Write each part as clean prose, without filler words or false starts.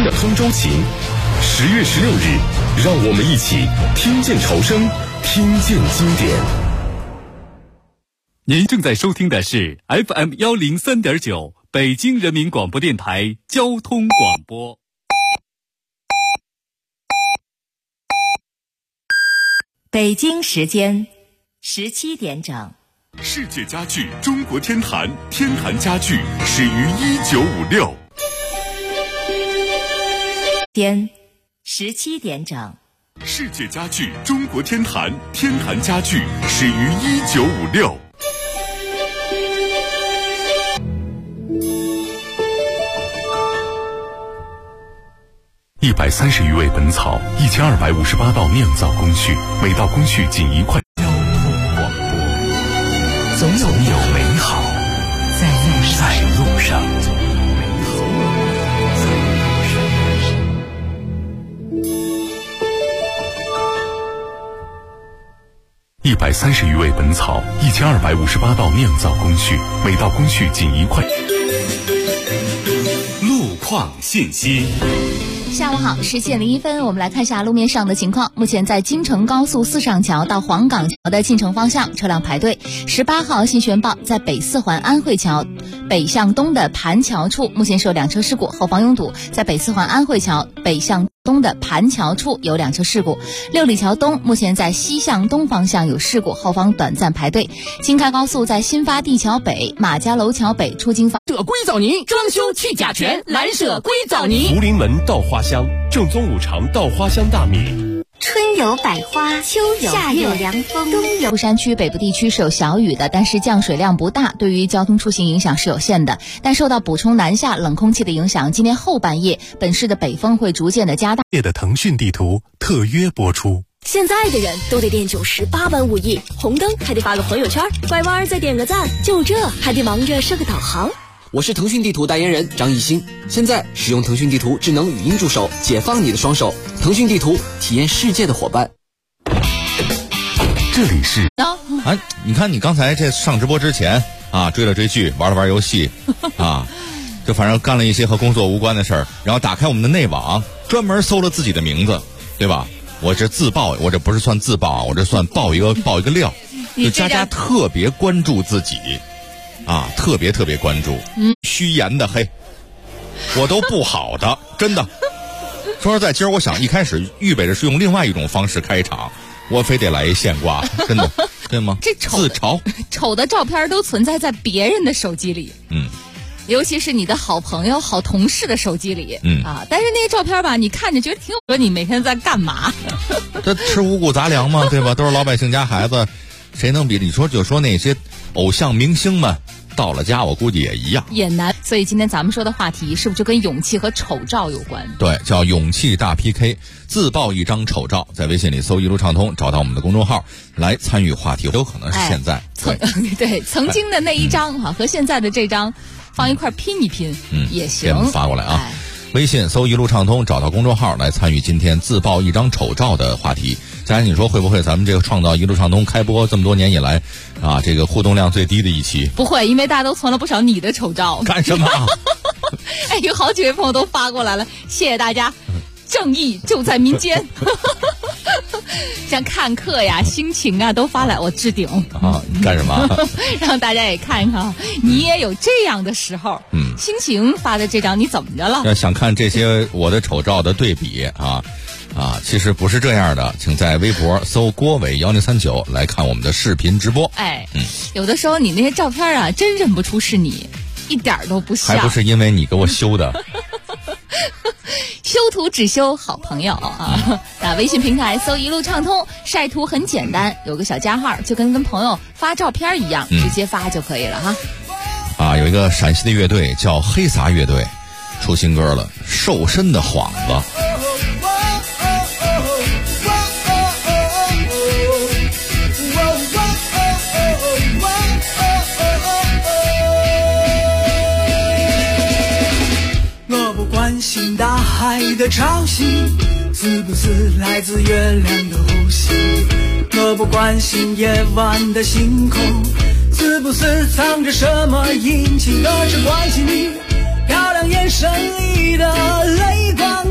的杭州情。10月16日，让我们一起听见潮声，听见经典。 您正在收听的是 FM103.9 北京人民广播电台交通广播。 北京时间17点整。 世界家具中国天坛，天坛家具始于1956。 天17点整。 世界家具中国天坛，天坛家具始于1956。130余味本草，1258道酿造工序，每道工序仅1块。交通广播，总有美好在路上。130余味本草，1258道酿造工序，每道工序仅1块。路况信息。 下午好，10点01分，我们来看一下路面上的情况。目前在京承高速四上桥到黄岗桥的进城方向车辆排队。18号新宣报，在北四环安慧桥北向东的盘桥处，目前是有2车事故，后方拥堵。在北四环安慧桥北向东的盘桥处有2车事故。六里桥东目前在西向东方向有事故，后方短暂排队。京开高速在新发地桥北马家楼桥北出京方社硅藻泥装修去甲醛，蓝舍硅藻泥。 福临门稻花香，正宗五常稻花香大米。 春有百花，秋有夏有凉风，冬有。 富山区北部地区是有小雨的，但是降水量不大，对于交通出行影响是有限的。但受到补充南下冷空气的影响，今天后半夜本市的北风会逐渐的加大。 的腾讯地图特约播出。 现在的人都得练98般武艺，红灯还得发个朋友圈，拐弯再点个赞，就这还得忙着设个导航。 我是腾讯地图代言人张艺兴，现在使用腾讯地图智能语音助手，解放你的双手。腾讯地图，体验世界的伙伴。 这里是你看你刚才这上直播之前啊，追了追剧，玩了玩游戏啊，就反正干了一些和工作无关的事儿，然后打开我们的内网，专门搜了自己的名字，对吧？我这自曝，我这不是算自曝啊，我这算爆一个料，就佳佳特别关注自己。啊，特别关注，虚言的嘿，我都不好的，真的。说实在，今儿我想一开始预备着是用另外一种方式开场，我非得来一现挂，真的，对吗？ 这丑的照片都存在在别人的手机里，尤其是你的好朋友、好同事的手机里，但是那些照片吧，你看着觉得挺说你每天在干嘛？ 这吃五谷杂粮嘛，对吧？都是老百姓家孩子，谁能比？你说就说那些偶像明星们。到了家我估计也一样， 也难。所以今天咱们说的话题是不是就跟勇气和丑照有关？ 对，叫勇气大 PK， 自曝一张丑照，在微信里搜一路畅通，找到我们的公众号来参与话题，有可能是现在。 对，曾经的那一张和现在的这张放一块拼一拼，也行。 给我们发过来啊。微信搜一路畅通，找到公众号来参与今天自曝一张丑照的话题。佳然，你说会不会咱们这个创造一路畅通开播这么多年以来啊，这个互动量最低的一期？ 不会，因为大家都存了不少你的丑照。 干什么？ 有好几位朋友都发过来了，谢谢大家。正义就在民间。像看客呀、心情啊都发来，我置顶啊！干什么？ 让大家也看一看，你也有这样的时候。心情发的这张你怎么着了？ 要想看这些我的丑照的对比啊，其实不是这样的，请在微博搜郭伟1039来看我们的视频直播。 有的时候你那些照片啊，真认不出是你，一点都不像。 还不是因为你给我修的。 修图只修好朋友啊！打微信平台搜一路畅通，晒图很简单，有个小加号，就跟朋友发照片一样，直接发就可以了哈。 有一个陕西的乐队叫黑撒乐队，出新歌了，《瘦身的幌子》。 关心大海的潮汐是不是来自月亮的呼吸，我不关心夜晚的星空是不是藏着什么阴晴，我只关心你漂亮眼神里的泪光。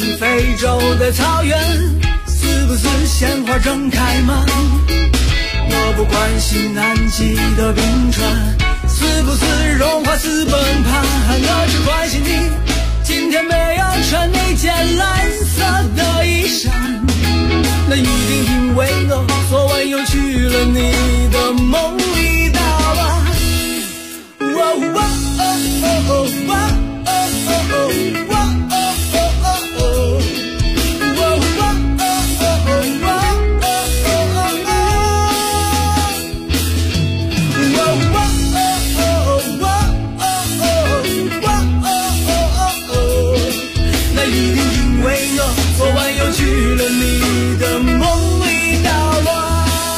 非洲的草原，是不是鲜花正开满？我不关心南极的冰川是不是融化是崩盘，我只关心你今天没有穿那件蓝色的衣裳，那一定因为我昨晚又去了你的梦里打吧。那一定因为我昨晚又去了你的梦里捣乱。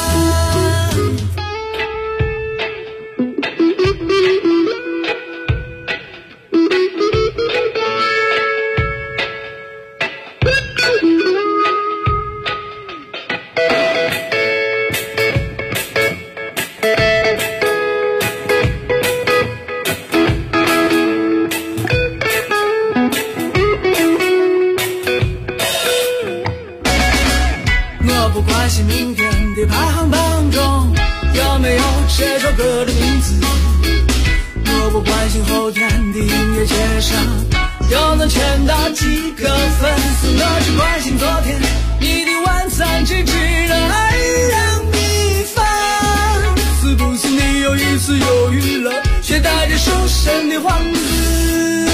我不关心明天的排行榜中有没有这首歌的名字，我不关心后天的音乐节上又能圈到几个粉丝，我只关心昨天你的晚餐只吃了2两米饭，是不是你又一次犹豫了，却带着受伤的幌子。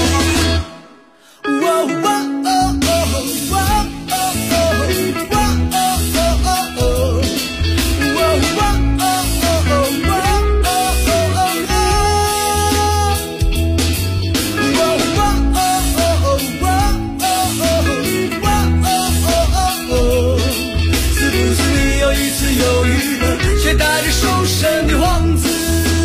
却带着受伤的幌子。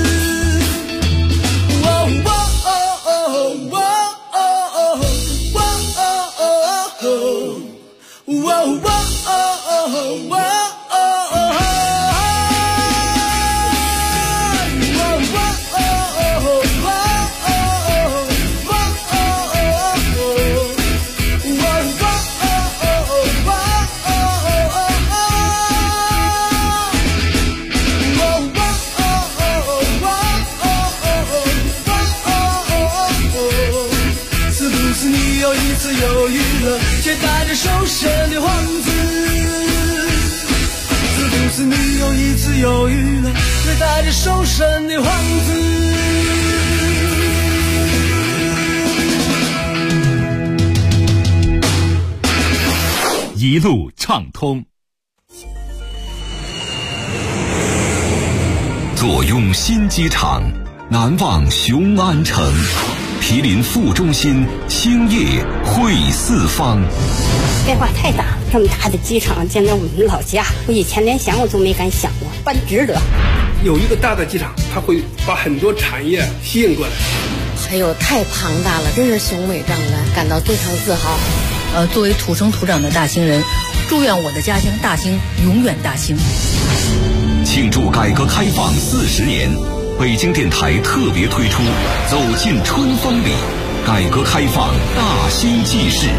犹豫了，却带着受伤的幌子。是不是你又一次犹豫了，却带着受伤的幌子？ 一路畅通。 坐拥新机场，难忘雄安城。毗邻副中心，兴业汇四方。 变化太大，这么大的机场建在我们老家，我以前连想我都没敢想过，办值得。 有一个大的机场，它会把很多产业吸引过来。 还有太庞大了，真是雄伟壮观，感到非常自豪。 作为土生土长的大兴人，祝愿我的家乡大兴永远大兴。 庆祝改革开放40年。北京电台特别推出《走进春风里》，改革开放大兴纪事。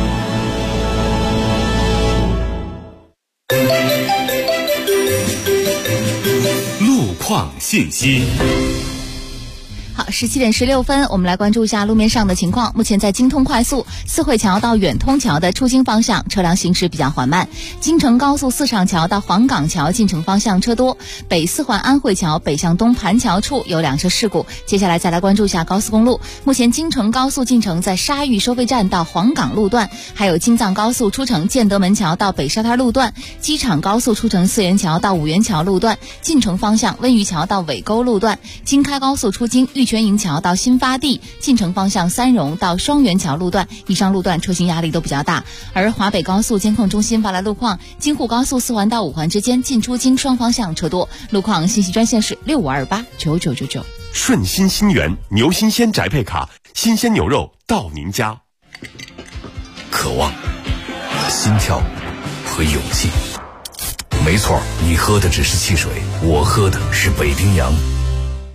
路况信息。 好，17点16分，我们来关注一下路面上的情况。目前在京通快速四惠桥到远通桥的出京方向车辆行驶比较缓慢，京承高速四上桥到黄岗桥进城方向车多，北四环安惠桥北向东盘桥处有2车事故。接下来再来关注一下高速公路，目前京承高速进城在沙峪收费站到黄岗路段，还有京藏高速出城建德门桥到北沙滩路段，机场高速出城四元桥到五元桥路段，进城方向温榆桥到尾沟路段，京开高速出京玉泉营桥到新发地，进城方向三荣到双元桥路段，以上路段车型压力都比较大。而华北高速监控中心发来路况，京沪高速4环到5环之间进出京双方向车多。路况信息专线是6528999999。 顺心新源牛新鲜宅配卡，新鲜牛肉到您家。 渴望、心跳和勇气。没错，你喝的只是汽水，我喝的是北冰洋。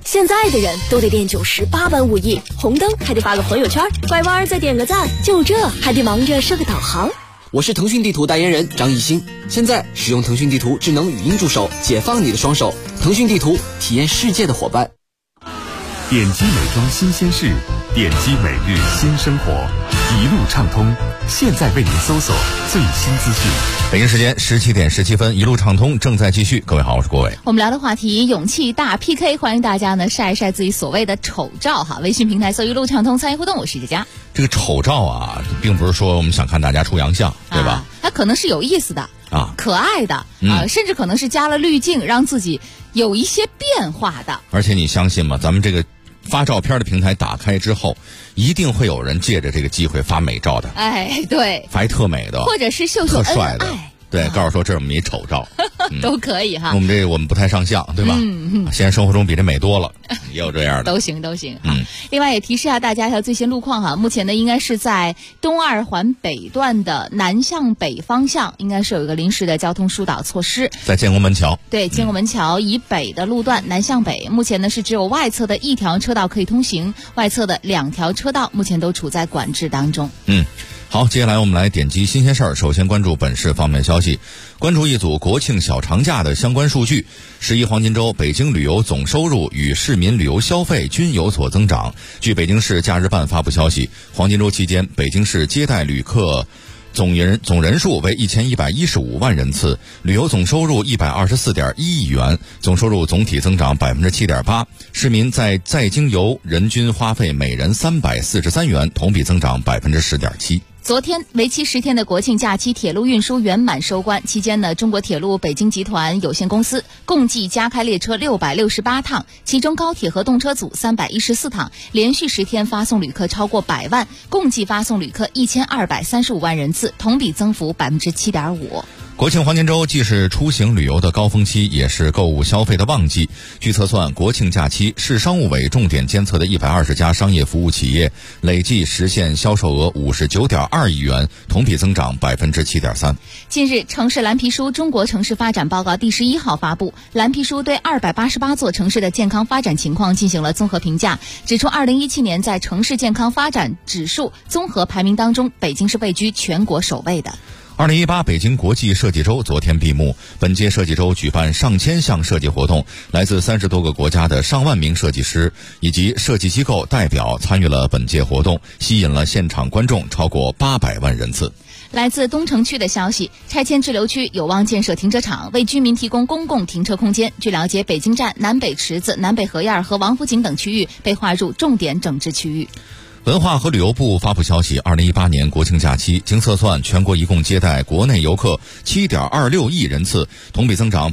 现在的人都得练98般武艺，红灯还得发个朋友圈，拐弯再点个赞，就这还得忙着设个导航。 我是腾讯地图代言人张艺兴，现在使用腾讯地图智能语音助手，解放你的双手。腾讯地图，体验世界的伙伴。 点击美妆新鲜事，点击每日新生活，一路畅通，现在为您搜索最新资讯。 北京时间17点17分，一路畅通正在继续。各位好，我是郭伟。 我们聊的话题勇气大 PK， 欢迎大家呢晒一晒自己所谓的丑照哈。微信平台搜一路畅通参与互动，我是佳佳。 这个丑照啊，并不是说我们想看大家出洋相，对吧？ 它可能是有意思的啊，可爱的甚至可能是加了滤镜，让自己有一些变化的。 而且你相信吗？咱们这个发照片的平台打开之后，一定会有人借着这个机会发美照的。 哎，对， 发一特美的， 或者是秀秀恩爱， 对，告诉说这是我们一丑照， 都可以哈。 我们不太上相，对吧？现在生活中比这美多了，也有这样的， 都行。另外也提示一下大家一条最新路况哈，目前呢应该是在东二环北段的南向北方向，应该是有一个临时的交通疏导措施， 在建国门桥。 对，建国门桥以北的路段南向北，目前呢是只有外侧的一条车道可以通行，外侧的2条车道目前都处在管制当中。 好，接下来我们来点击新鲜事儿。首先关注本市方面消息，关注一组国庆小长假的相关数据。11黄金周，北京旅游总收入与市民旅游消费均有所增长。据北京市假日办发布消息，黄金周期间，北京市接待旅客总人数为1115万人次，旅游总收入124.1亿元，总收入总体增长7.8%。市民在京游人均花费每人343元，同比增长10.7%。 昨天为期10天的国庆假期铁路运输圆满收官，期间呢，中国铁路北京集团有限公司共计加开列车668趟，其中高铁和动车组314趟，连续10天发送旅客超过100万，共计发送旅客1235万人次，同比增幅7.5%。 国庆黄金周既是出行旅游的高峰期，也是购物消费的旺季。据测算，国庆假期市商务委重点监测的120家商业服务企业累计实现销售额59.2亿元，同比增长7.3%。 近日，城市蓝皮书中国城市发展报告第11号发布，蓝皮书对288座城市的健康发展情况进行了综合评价，指出2017年在城市健康发展指数综合排名当中，北京是位居全国首位的。 2018北京国际设计周昨天闭幕，本届设计周举办上千项设计活动，来自30多个国家的上万名设计师以及设计机构代表参与了本届活动，吸引了现场观众超过800万人次。 来自东城区的消息，拆迁滞留区有望建设停车场，为居民提供公共停车空间。据了解，北京站、南北池子、南北河沿和王府井等区域被划入重点整治区域。 文化和旅游部发布消息，2018年国庆假期，经测算，全国一共接待国内游客7.26亿人次，同比增长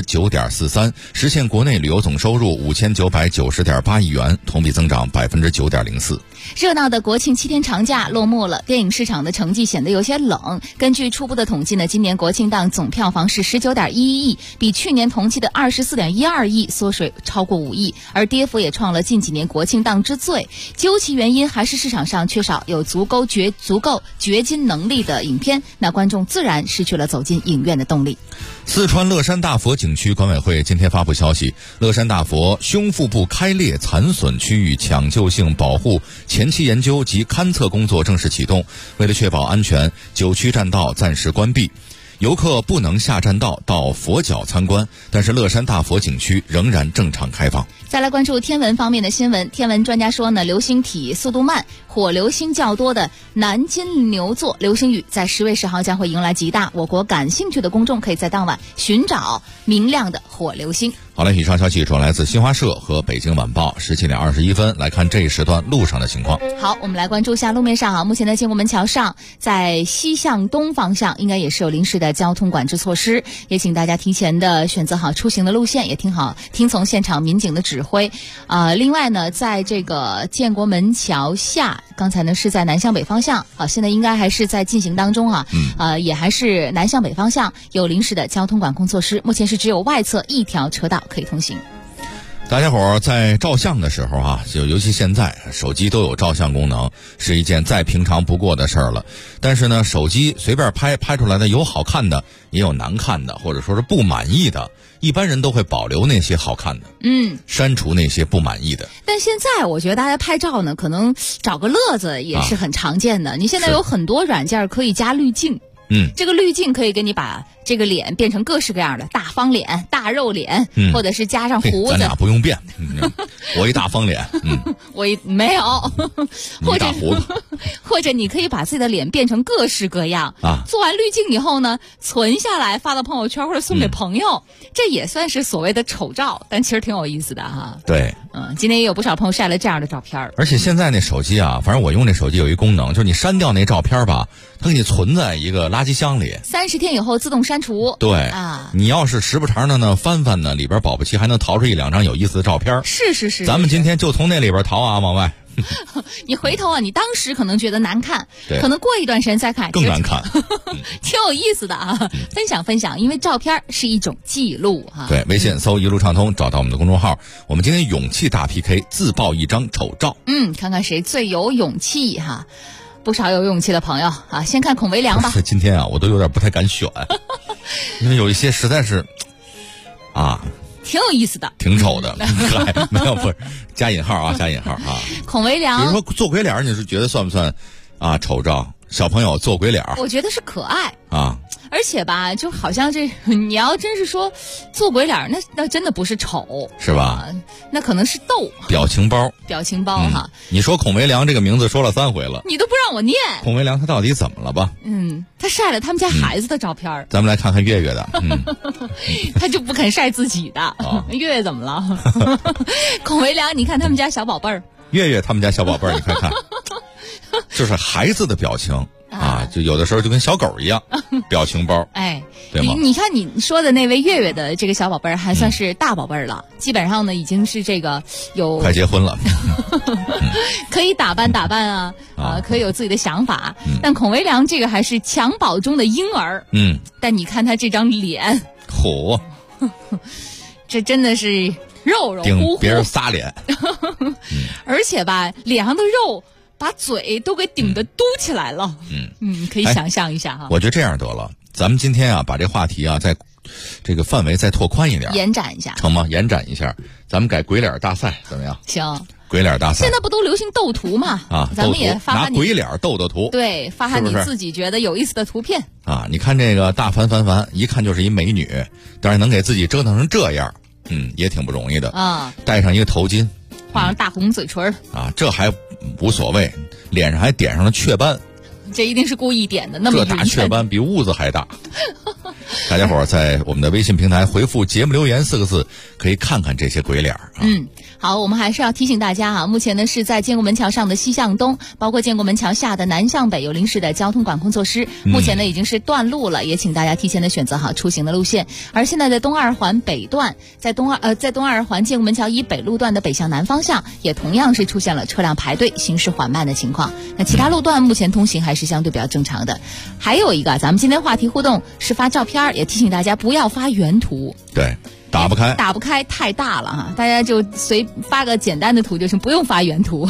9.43%，实现国内旅游总收入5990.8亿元，同比增长9.04%。 热闹的国庆7天长假落幕了，电影市场的成绩显得有些冷。根据初步的统计呢，今年国庆档总票房是19.11亿，比去年同期的24.12亿缩水超过5亿，而跌幅也创了近几年国庆档之最。究其原因，还是市场上缺少有足够掘金能力的影片，那观众自然失去了走进影院的动力。 四川乐山大佛景区管委会今天发布消息，乐山大佛胸腹部开裂残损区域抢救性保护前期研究及勘测工作正式启动，为了确保安全，9区栈道暂时关闭，游客不能下栈道到佛脚参观，但是乐山大佛景区仍然正常开放。 再来关注天文方面的新闻，天文专家说呢，流星体速度慢、火流星较多的南金牛座流星雨在10月10号将会迎来极大，我国感兴趣的公众可以在当晚寻找明亮的火流星。 好了，以上消息主要来自新华社和北京晚报。17点21分，来看这一时段路上的情况。 好，我们来关注一下路面上目前在建国门桥上，在西向东方向应该也是有临时的交通管制措施，也请大家提前的选择好出行的路线，也听从现场民警的指挥。另外呢，在这个建国门桥下，刚才呢是在南向北方向，现在应该还是在进行当中也还是南向北方向有临时的交通管控措施，目前是只有外侧1条车道可以通行。 大家伙儿在照相的时候啊，就尤其现在手机都有照相功能，是一件再平常不过的事儿了。但是呢，手机随便拍出来的有好看的，也有难看的，或者说是不满意的。一般人都会保留那些好看的，删除那些不满意的。 但现在我觉得大家拍照呢，可能找个乐子也是很常见的。你现在有很多软件可以加滤镜。这个滤镜可以给你把这个脸变成各式各样的大方脸、大肉脸，或者是加上胡子。 咱俩不用变，我一大方脸， 我没有，或者你可以把自己的脸变成各式各样啊。做完滤镜以后呢，存下来发到朋友圈或者送给朋友，这也算是所谓的丑照，但其实挺有意思的哈。 对， 今天也有不少朋友晒了这样的照片。 而且现在那手机啊，反正我用这手机有一功能，就是你删掉那照片吧，它给你存在一个垃圾箱里 ，30天以后自动删除。 对啊，你要是时不常的呢翻呢，里边保不齐还能淘出1-2张有意思的照片。 是， 咱们今天就从那里边淘啊，往外。 你回头啊，你当时可能觉得难看，可能过一段时间再看更难看， 挺有意思的啊。分享，因为照片是一种记录哈。 对，微信搜一路畅通，找到我们的公众号。我们今天勇气大 PK， 自曝一张丑照。 看看谁最有勇气哈。不少有勇气的朋友啊，先看孔维良吧。 今天啊，我都有点不太敢选，因为有一些实在是啊。 挺有意思的， 挺丑的，没有，不是加引号啊，加引号啊。 孔维良， 比如说做鬼脸，你是觉得算不算啊丑照？小朋友做鬼脸， 我觉得是可爱啊。 而且吧，就好像你要真是说做鬼脸，那真的不是丑， 是吧？ 那可能是逗。表情包哈。 你说孔维良这个名字说了3回了， 你都不让我念。 孔维良他到底怎么了吧？ 他晒了他们家孩子的照片。 咱们来看看月月的。 他就不肯晒自己的。月月怎么了？孔维良，你看他们家小宝贝儿。 月月他们家小宝贝儿，你看看，就是孩子的表情。就有的时候就跟小狗一样，表情包，对吗？ 你看你说的那位月月的这个小宝贝儿，还算是大宝贝儿了，基本上呢已经是这个有快结婚了， 可以打扮啊，可以有自己的想法。但孔维良这个还是襁褓中的婴儿，但你看他这张脸， 嚯， 这真的是肉乎乎， 顶别人仨脸， 而且吧，脸上的肉。把嘴都给顶得嘟起来了，可以想象一下哈。 我觉得这样得了，咱们今天啊，把这话题啊，在这个范围再拓宽一点， 延展一下， 成吗？延展一下，咱们改鬼脸大赛怎么样？ 行， 鬼脸大赛。 现在不都流行斗图吗？咱们也发拿鬼脸斗图， 对，发你自己觉得有意思的图片啊。你看这个大凡，一看就是一美女，但是能给自己折腾成这样，也挺不容易的啊。戴上一个头巾， 画上大红嘴唇啊，这还无所谓，脸上还点上了雀斑， 这一定是故意点的，那么这大雀斑比屋子还大。大家伙儿在我们的微信平台回复节目留言4个字，可以看看这些鬼脸啊。 好，我们还是要提醒大家哈，目前呢是在建国门桥上的西向东，包括建国门桥下的南向北有临时的交通管控措施，目前呢已经是断路了，也请大家提前的选择好出行的路线。而现在的东二环北段，在东二环建国门桥以北路段的北向南方向，也同样是出现了车辆排队、行驶缓慢的情况。那其他路段目前通行还是相对比较正常的。还有一个，咱们今天话题互动是发照片，也提醒大家不要发原图。 对。打不开太大了哈，大家就随发个简单的图就行，不用发原图。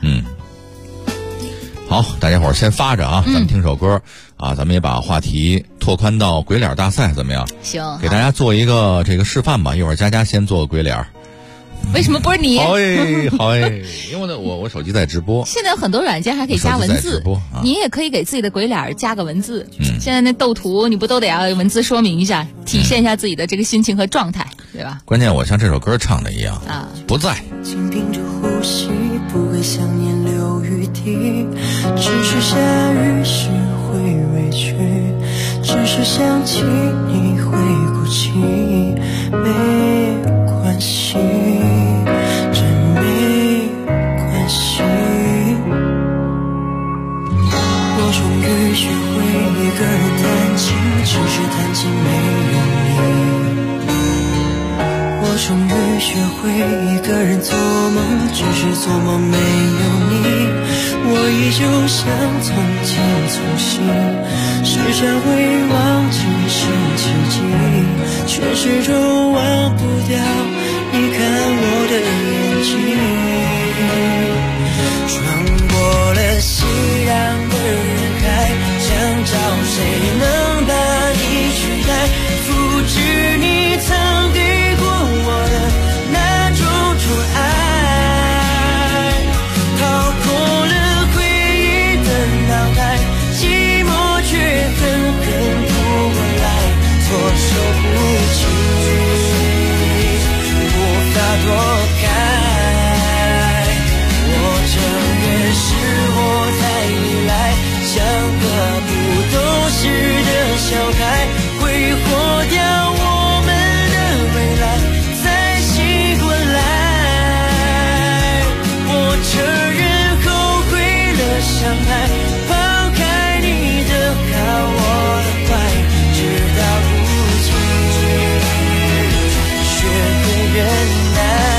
好，大家伙儿先发着啊，咱们听首歌啊，咱们也把话题拓宽到鬼脸大赛怎么样？ 行， 给大家做一个这个示范吧。一会儿佳佳先做个鬼脸。 为什么不是你？ 好因为我手机在直播。 现在有很多软件还可以加文字，你也可以给自己的鬼脸加个文字。现在那斗图你不都得要文字说明一下，体现一下自己的这个心情和状态，对吧？ 关键我像这首歌唱的一样啊， 不在。 紧盯着呼吸，不会想念流雨滴，只是下雨时会委屈，只是想起你会哭泣，没关系。学会一个人弹琴，只是弹琴没有你。我终于学会一个人做梦，只是做梦没有你。我依旧像从前从新，时常会忘记是奇迹，却始终忘不掉你看我的穿过了熙攘的人海，想找谁能把你取代，复制你曾给过我的那种宠爱，掏空了回忆的脑袋，寂寞却狠狠扑过来，措手不及，无法躲开。我承认是我太依赖，像个不懂事的小孩，挥霍掉我们的未来，才醒过来。我承认后悔了伤害，抛开你的好我的坏，直到如今学会忍耐。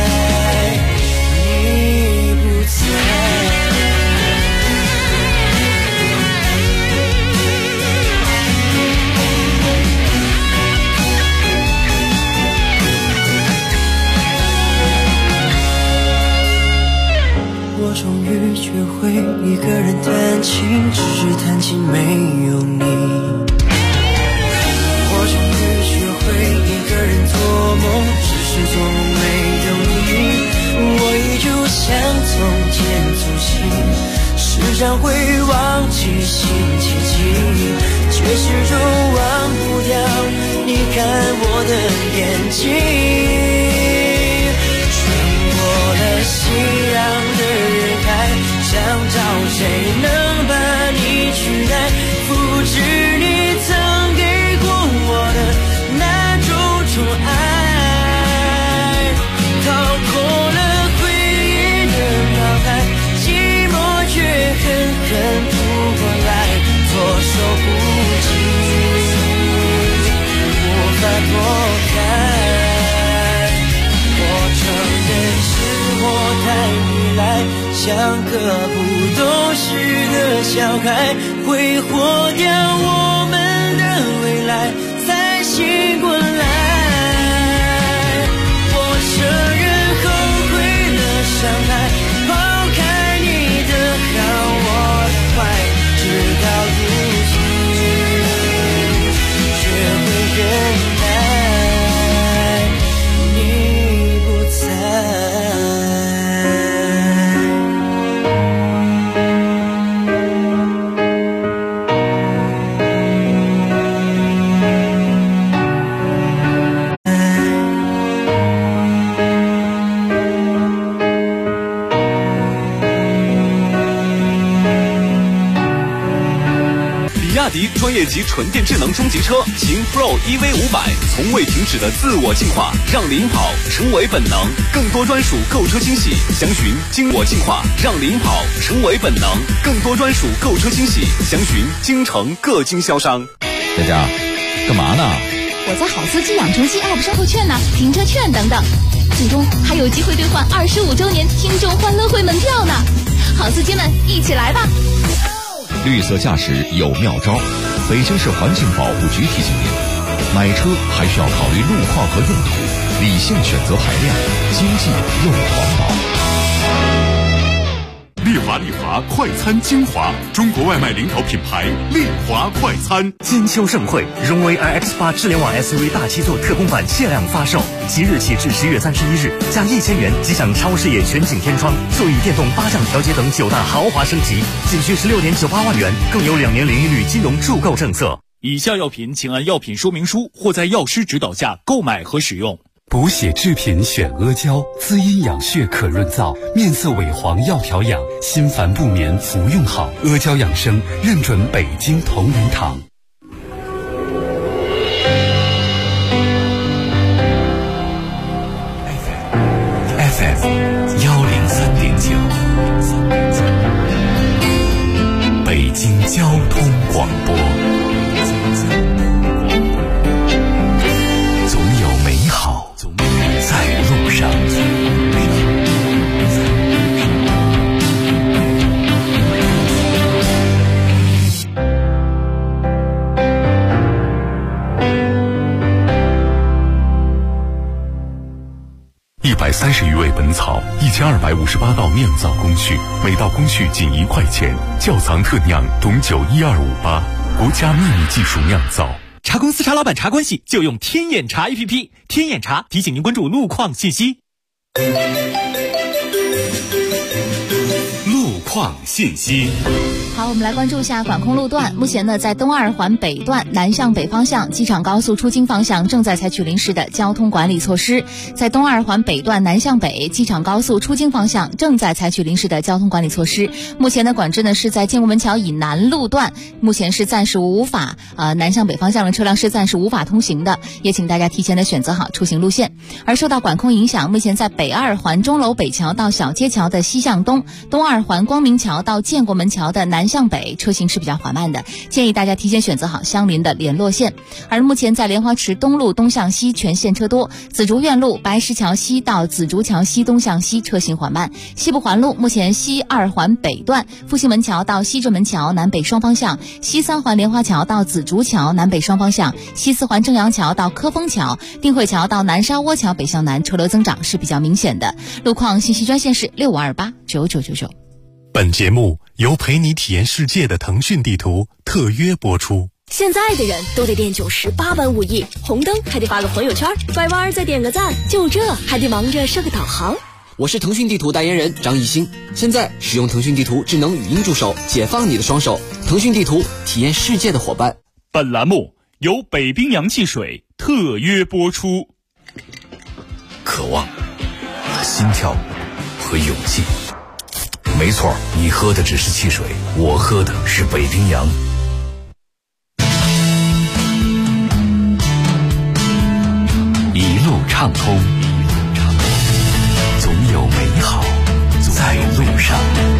终于学会一个人弹琴，只是弹琴没有你。我终于学会一个人做梦，只是做梦没有你。我依旧像从前粗心，时常会忘记星期几，却始终忘不掉你看我的眼睛。穿过了熙攘的人海，想找谁能把你取代，复制你曾给过我的那种宠爱，掏空了回忆的脑海，寂寞却狠狠扑过来，措手不及，无法躲开。我太依赖，像个不懂事的小孩，挥霍掉我们的未来，才醒过来。我承认后悔了伤害，抛开你的好我的坏，直到如今学会忍耐，你不在。 比亚迪专业级纯电智能中级车秦 Pro EV500，从未停止的自我进化，让领跑成为本能。更多专属购车惊喜，详询经我进化，让领跑成为本能。更多专属购车惊喜，详询京城各经销商。 佳佳，干嘛呢？ 我在好司机养成系 App 收购券呢，停车券等等，最终还有机会兑换25周年听众欢乐会门票呢。好司机们，一起来吧！ 绿色驾驶有妙招，北京市环境保护局提醒您：买车还需要考虑路况和用途，理性选择排量，经济又环保。 丽华快餐精华，中国外卖领导品牌丽华快餐。 金秋盛会，荣威 iX8 智联网 SUV 大七座特供版限量发售，即日起至10月31日，加1000元即享超视野全景天窗、座椅电动8降调节等9大豪华升级，仅需16.98万元，更有2年0利率金融助购政策。 以下药品请按药品说明书或在药师指导下购买和使用。 补血制品选阿胶，滋阴养血可润燥，面色萎黄要调养，心烦不眠服用好。阿胶养生认准北京同仁堂。 FM 103.9，北京交通广播。总有美好在路上。 130余味本草，1258道酿造工序，每道工序仅1块钱。窖藏特酿董酒12588，国家秘密技术酿造。 茶公司茶老板茶关系就用天眼茶 APP， 天眼茶提醒您关注路况信息。 路况信息。 好，我们来关注一下管控路段。目前呢，在东二环北段南向北方向机场高速出京方向正在采取临时的交通管理措施。在东二环北段南向北机场高速出京方向正在采取临时的交通管理措施。目前的管制呢是在建国门桥以南路段，目前是暂时无法南向北方向的车辆是暂时无法通行的，也请大家提前的选择好出行路线。而受到管控影响，目前在北二环钟楼北桥到小街桥的西向东，东二环光明桥到建国门桥的南向北车行是比较缓慢的，建议大家提前选择好相邻的联络线。而目前在莲花池东路东向西全线车多，紫竹院路白石桥西到紫竹桥西东向西车行缓慢。西部环路目前西二环北段复兴门桥到西直门桥南北双方向，西三环莲花桥到紫竹桥南北双方向，西四环正阳桥到科丰桥、定慧桥到南沙窝桥北向南车流增长是比较明显的。路况信息专线是65289999。 本节目由陪你体验世界的腾讯地图特约播出。 现在的人都得练98般武艺，红灯还得发个朋友圈，拐弯再点个赞，就这还得忙着设个导航。 我是腾讯地图代言人张艺兴，现在使用腾讯地图智能语音助手，解放你的双手。腾讯地图，体验世界的伙伴。 本栏目由北冰洋汽水特约播出。 渴望、心跳和勇气。没错，你喝的只是汽水，我喝的是北冰洋。 一路畅通，总有美好在路上。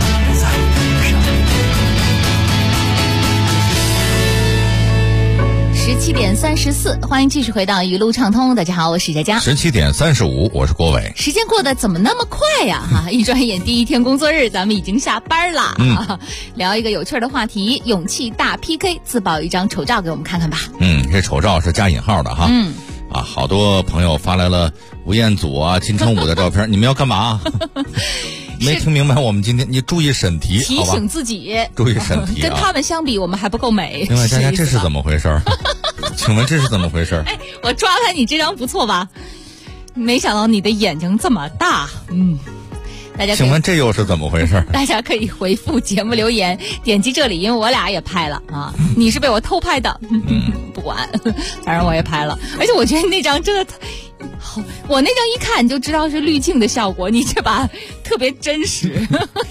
17点34，欢迎继续回到一路畅通。大家好，我是佳佳。 17点35，我是郭伟。 时间过得怎么那么快呀？一转眼第一天工作日，咱们已经下班了。聊一个有趣的话题，勇气大 PK， 自曝一张丑照给我们看看吧。 这丑照是加引号的哈。好多朋友发来了吴彦祖啊、金城武的照片，你们要干嘛？没听明白，我们今天你注意审题， 提醒自己， 注意审题。 跟他们相比，我们还不够美。 另外，大家这是怎么回事？请问这是怎么回事？ 我抓拍你这张不错吧？没想到你的眼睛这么大，大家请问这又是怎么回事？ 大家可以回复节目留言，点击这里，因为我俩也拍了啊。你是被我偷拍的，不管，反正我也拍了。而且我觉得那张真的好，我那张一看就知道是滤镜的效果，你这把特别真实。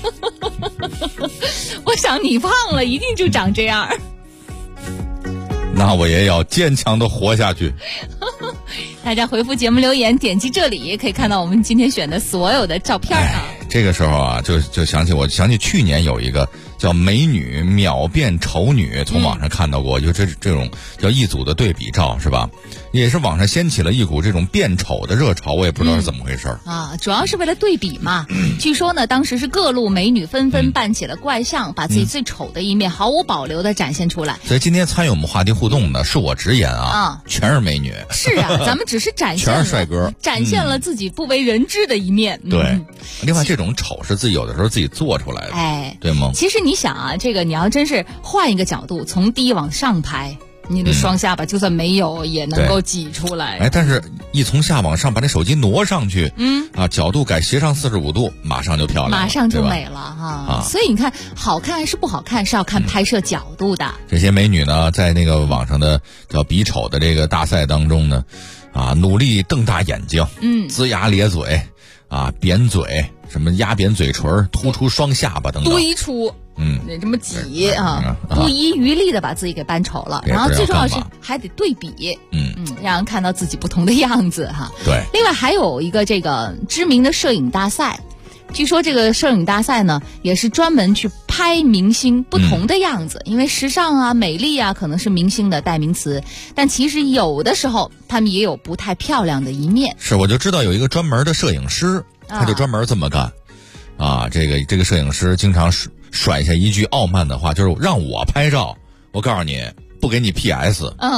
我想你胖了，一定就长这样。 那我也要坚强的活下去。 大家回复节目留言，点击这里可以看到我们今天选的所有的照片啊。 这个时候啊，就想起去年有一个叫美女秒变丑女，从网上看到过，就这种叫一组的对比照是吧？也是网上掀起了一股这种变丑的热潮，我也不知道是怎么回事主要是为了对比嘛。据说呢，当时是各路美女纷纷扮起了怪相，把自己最丑的一面毫无保留的展现出来。 所以今天参与我们话题互动的是我直言全是美女。 是啊，咱们只是展现全是帅哥， 展现了自己不为人知的一面。 对，另外这种丑是自己有的时候自己做出来的，对吗？ 其实你想啊，这个你要真是换一个角度，从低往上拍，你的双下巴就算没有也能够挤出来。 但是一从下往上把那手机挪上去，角度改斜上45度，马上就漂亮了， 马上就美了哈。所以你看，好看还是不好看，是要看拍摄角度的。 这些美女呢，在那个网上的叫比丑的这个大赛当中呢，努力瞪大眼睛，龇牙咧嘴，扁嘴，什么压扁嘴唇，突出双下巴等等， 堆出。那这么挤不遗余力的把自己给扮丑了，然后最重要是还得对比，让人看到自己不同的样子哈。 对， 另外还有一个这个知名的摄影大赛，据说这个摄影大赛呢也是专门去拍明星不同的样子，因为时尚啊、美丽啊可能是明星的代名词，但其实有的时候他们也有不太漂亮的一面。 是，我就知道有一个专门的摄影师，他就专门这么干这个摄影师经常甩下一句傲慢的话，就是让我拍照，我告诉你不给你 PS。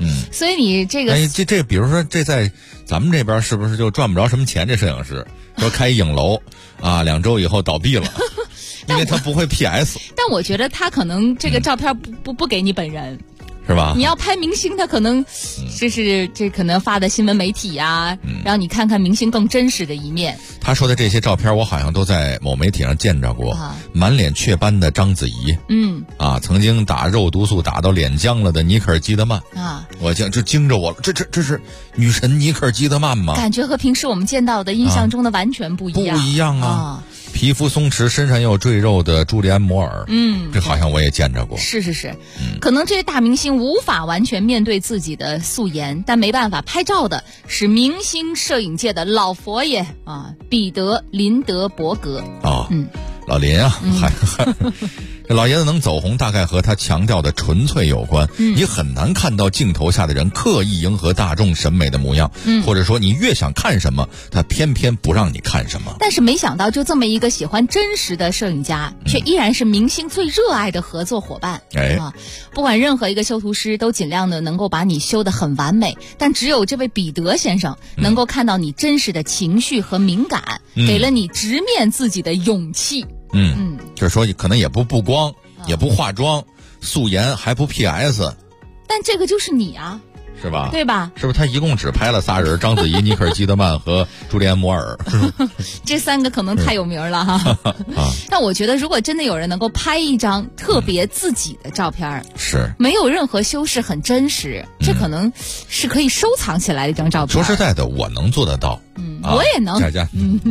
所以你这个， 这比如说这在咱们这边是不是就赚不着什么钱？这摄影师说开影楼啊，2周以后倒闭了。因为他不会 PS， 但我觉得他可能这个照片不给你本人， 是吧？ 你要拍明星，他可能这可能发的新闻媒体啊，让你看看明星更真实的一面。 他说的这些照片，我好像都在某媒体上见着过。满脸雀斑的章子怡，曾经打肉毒素打到脸僵了的尼克尔基德曼啊，我这惊着我了，这是女神尼克尔基德曼吗？ 感觉和平时我们见到的印象中的完全不一样， 不一样啊。皮肤松弛，身上又有赘肉的朱利安·摩尔，这好像我也见着过。 是，可能这些大明星无法完全面对自己的素颜，但没办法，拍照的是明星摄影界的老佛爷啊，彼得·林德伯格。老林啊，这老爷子能走红，大概和他强调的纯粹有关。你很难看到镜头下的人刻意迎合大众审美的模样，或者说你越想看什么，他偏偏不让你看什么。 但是没想到，就这么一个喜欢真实的摄影家，却依然是明星最热爱的合作伙伴。不管任何一个修图师都尽量的能够把你修得很完美，但只有这位彼得先生能够看到你真实的情绪和敏感，给了你直面自己的勇气。 就是说可能也不布光，也不化妆，素颜还不 PS， 但这个就是你啊， 是吧？ 对吧？ 是不是他一共只拍了仨人，章子怡、尼克尔基德曼和朱利安·摩尔？ 这3个可能太有名了哈。但我觉得，如果真的有人能够拍一张特别自己的照片， 是没有任何修饰，很真实，这可能是可以收藏起来的一张照片。 说实在的，我能做得到。 我也能。 佳佳，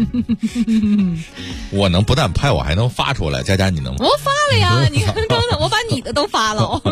我能不但拍，我还能发出来。佳佳，你能吗？ 我发了呀，你看刚才我把你的都发了。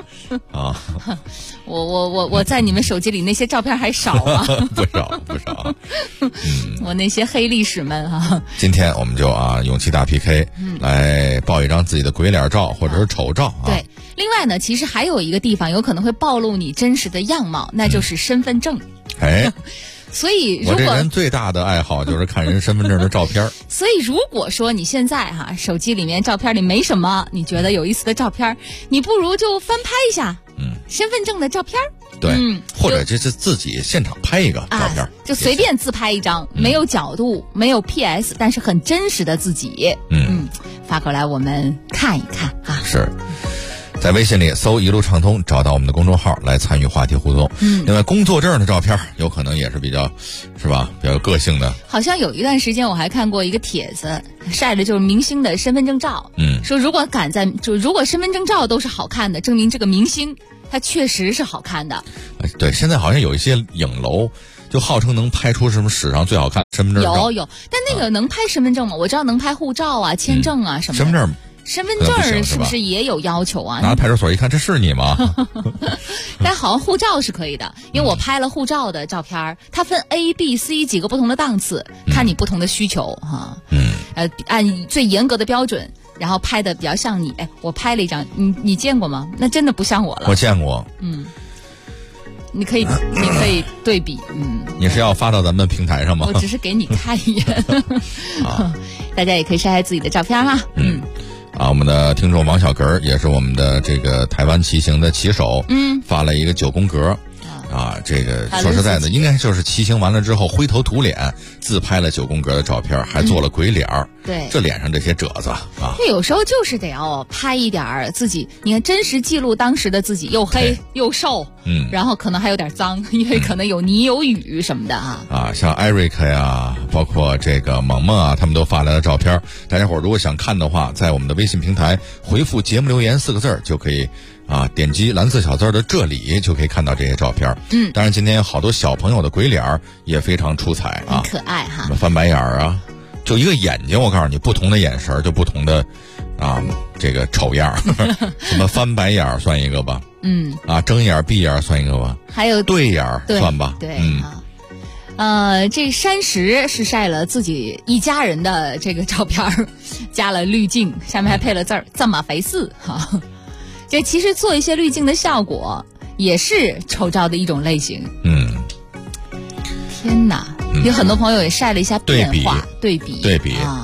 我在你们手机里那些照片还少啊， 不少。 我那些黑历史们啊。 今天我们就勇气大 PK，来报一张自己的鬼脸照或者是丑照啊。 对，另外呢，其实还有一个地方有可能会暴露你真实的样貌，那就是身份证。所以如果我这人最大的爱好就是看人身份证的照片。 所以如果说你现在手机里面照片里没什么你觉得有意思的照片，你不如就翻拍一下身份证的照片。 对，或者就是自己现场拍一个照片， 就随便自拍一张，没有角度，没有 PS， 但是很真实的自己。发过来我们看一看啊。 是。在微信里搜一路畅通，找到我们的公众号来参与话题互动。另外工作证的照片有可能也是比较有个性的。 好像有一段时间我还看过一个帖子，晒的就是明星的身份证照。说如果如果身份证照都是好看的，证明这个明星他确实是好看的。 对，现在好像有一些影楼就号称能拍出什么史上最好看身份证照。 有，但那个能拍身份证吗？我知道能拍护照啊、签证啊什么的。身份证是不是也有要求啊？ 拿派出所一看，这是你吗？ 但好像护照是可以的，因为我拍了护照的照片，它分 A、B、C 几个不同的档次，看你不同的需求哈。按最严格的标准，然后拍的比较像你。我拍了一张，你见过吗？那真的不像我了。 我见过。 你可以对比。 你是要发到咱们平台上吗？ 我只是给你看一眼。大家也可以晒晒自己的照片哈。 我们的听众王小格也是我们的这个台湾骑行的骑手，发了一个9宫格。这个说实在的，应该就是骑行完了之后灰头土脸，自拍了9宫格的照片，还做了鬼脸。 对， 这脸上这些褶子这有时候就是得要拍一点自己，你看真实记录当时的自己，又黑又瘦，然后可能还有点脏，因为可能有泥有雨什么的像艾瑞克呀，包括这个萌萌他们都发来了照片。大家伙如果想看的话，在我们的微信平台回复节目留言4个字就可以点击蓝色小字的这里就可以看到这些照片。当然今天有好多小朋友的鬼脸也非常出彩很可爱哈。 什么翻白眼就一个眼睛，我告诉你，不同的眼神就不同的这个丑样。什么翻白眼算一个吧，睁眼闭眼算一个吧， 还有对眼算吧。 对这山石是晒了自己一家人的这个照片，加了滤镜，下面还配了字儿这么肥似这其实做一些滤镜的效果也是丑照的一种类型。天哪，有很多朋友也晒了一下变化对比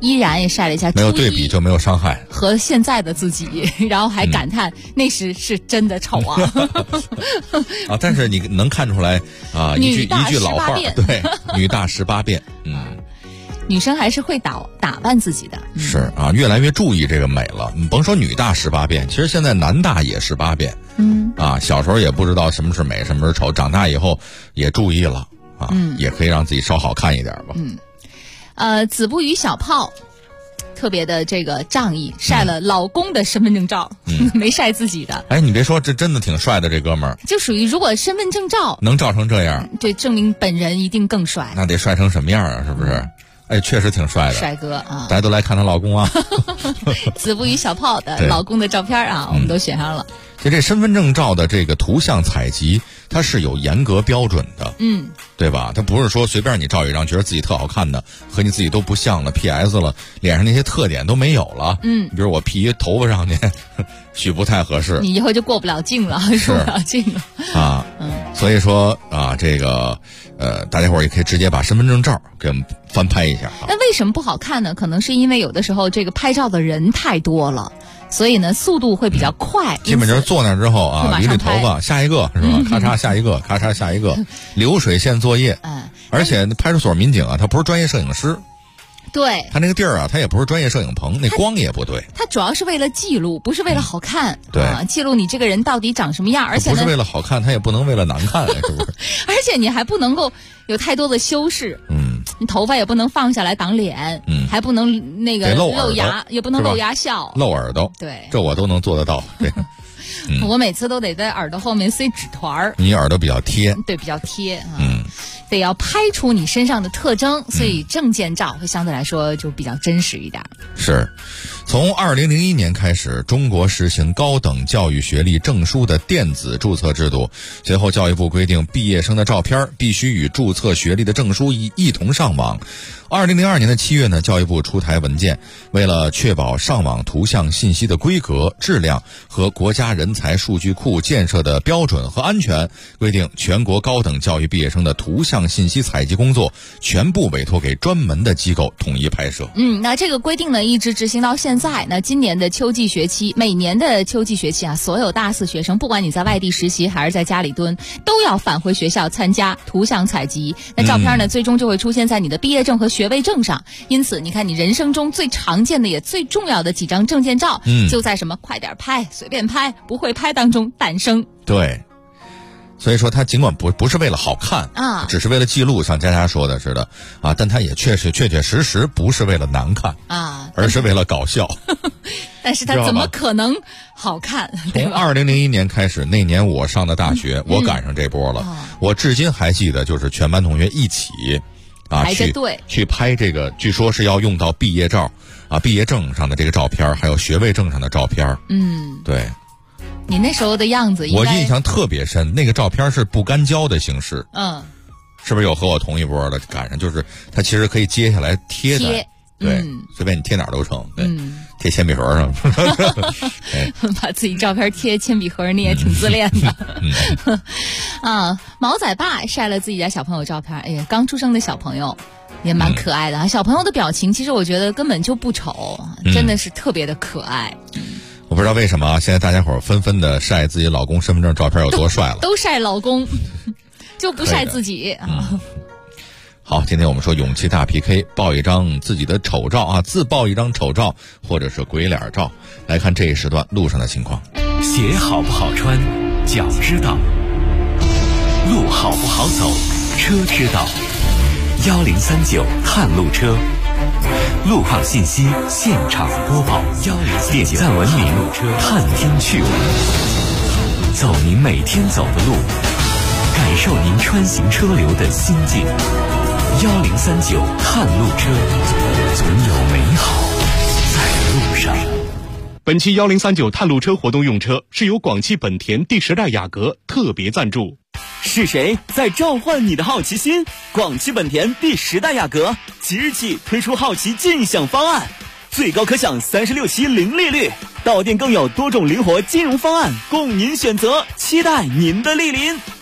依然也晒了一下， 没有对比就没有伤害， 和现在的自己，然后还感叹那时是真的丑啊。 啊，但是你能看出来啊，一句老话，对，女大18变， 女生还是会打扮自己的， 是啊，越来越注意这个美了。你甭说女大18变，其实现在男大也18变。啊，小时候也不知道什么是美，什么是丑，长大以后也注意了啊，也可以让自己稍好看一点吧。 子不语小炮特别的这个仗义，晒了老公的身份证照，没晒自己的。 哎，你别说，这真的挺帅的，这哥们儿就属于如果身份证照能照成这样， 对，证明本人一定更帅。 那得帅成什么样啊？是不是？哎，确实挺帅的， 帅哥啊！ 大家都来看她老公啊。 子不语小炮的老公的照片啊，我们都选上了。 其实这身份证照的这个图像采集，它是有严格标准的，对吧？它不是说随便你照一张，觉得自己特好看的，和你自己都不像了 ，PS 了，脸上那些特点都没有了。比如我 P 头发上去，许不太合适。 你以后就过不了境了，入不了境了啊。所以说啊，这个大家伙儿也可以直接把身份证照给我们翻拍一下。 那为什么不好看呢？可能是因为有的时候这个拍照的人太多了。所以呢，速度会比较快。 基本就是坐那之后啊，捋捋头发，下一个是吧？咔嚓下一个，咔嚓下一个，流水线作业。而且派出所民警啊，他不是专业摄影师。 对， 他那个地儿啊，他也不是专业摄影棚，那光也不对。 他主要是为了记录，不是为了好看。 对， 记录你这个人到底长什么样，而且不是为了好看，他也不能为了难看，是不是？ 而且你还不能够有太多的修饰。你头发也不能放下来挡脸，还不能那个露牙，也不能露牙笑， 露耳朵。 对， 这我都能做得到。对。 我每次都得在耳朵后面塞纸团儿。 你耳朵比较贴， 对，比较贴啊。得要拍出你身上的特征，所以证件照会相对来说就比较真实一点。 是，从2001年开始，中国实行高等教育学历证书的电子注册制度。随后，教育部规定，毕业生的照片必须与注册学历的证书一同上网。2002年的7月呢，教育部出台文件，为了确保上网图像信息的规格、质量和国家人才数据库建设的标准和安全，规定全国高等教育毕业生的图像信息采集工作全部委托给专门的机构统一拍摄。 那这个规定呢一直执行到现在。那今年的秋季学期，每年的秋季学期啊，所有大4学生，不管你在外地实习还是在家里蹲，都要返回学校参加图像采集。那照片呢，最终就会出现在你的毕业证和学位证上。因此，你看你人生中最常见的也最重要的几张证件照，就在什么快点拍、随便拍、不会拍当中诞生。 对。所以说，他尽管不是为了好看啊， 只是为了记录，像佳佳说的似的啊，但他也确实不是为了难看啊， 而是为了搞笑。 但是他怎么可能好看？ 从2001年开始，那年我上的大学，我赶上这波了。我至今还记得，就是全班同学一起啊去拍这个，据说是要用到毕业照啊、毕业证上的这个照片，还有学位证上的照片。对。 你那时候的样子我印象特别深，那个照片是不干胶的形式。是不是有和我同一波的赶上？就是它其实可以接下来贴的，对，随便你贴哪儿都成，对，贴铅笔盒上。 把自己照片贴铅笔盒，你也挺自恋的。啊，毛仔爸晒了自己家小朋友照片，哎呀，刚出生的小朋友也蛮可爱的啊。小朋友的表情，其实我觉得根本就不丑，真的是特别的可爱。 我不知道为什么啊，现在大家伙纷纷的晒自己老公身份证照片有多帅了， 都晒老公，就不晒自己啊。 好，今天我们说勇气大 PK， 报一张自己的丑照啊，自报一张丑照或者是鬼脸照。来看这一时段路上的情况。 鞋好不好穿，脚知道；路好不好走，车知道。1039探路车。路况信息现场播报，点赞文明，探听趣闻，走您每天走的路，感受您穿行车流的心境。1039探路车，总有美好在路上。 本期1039探路车活动用车是由广汽本田第10代雅阁特别赞助。 是谁在召唤你的好奇心？广汽本田第10代雅阁即日起推出好奇尽享方案，最高可享36期零利率，到店更有多种灵活金融方案供您选择，期待您的莅临。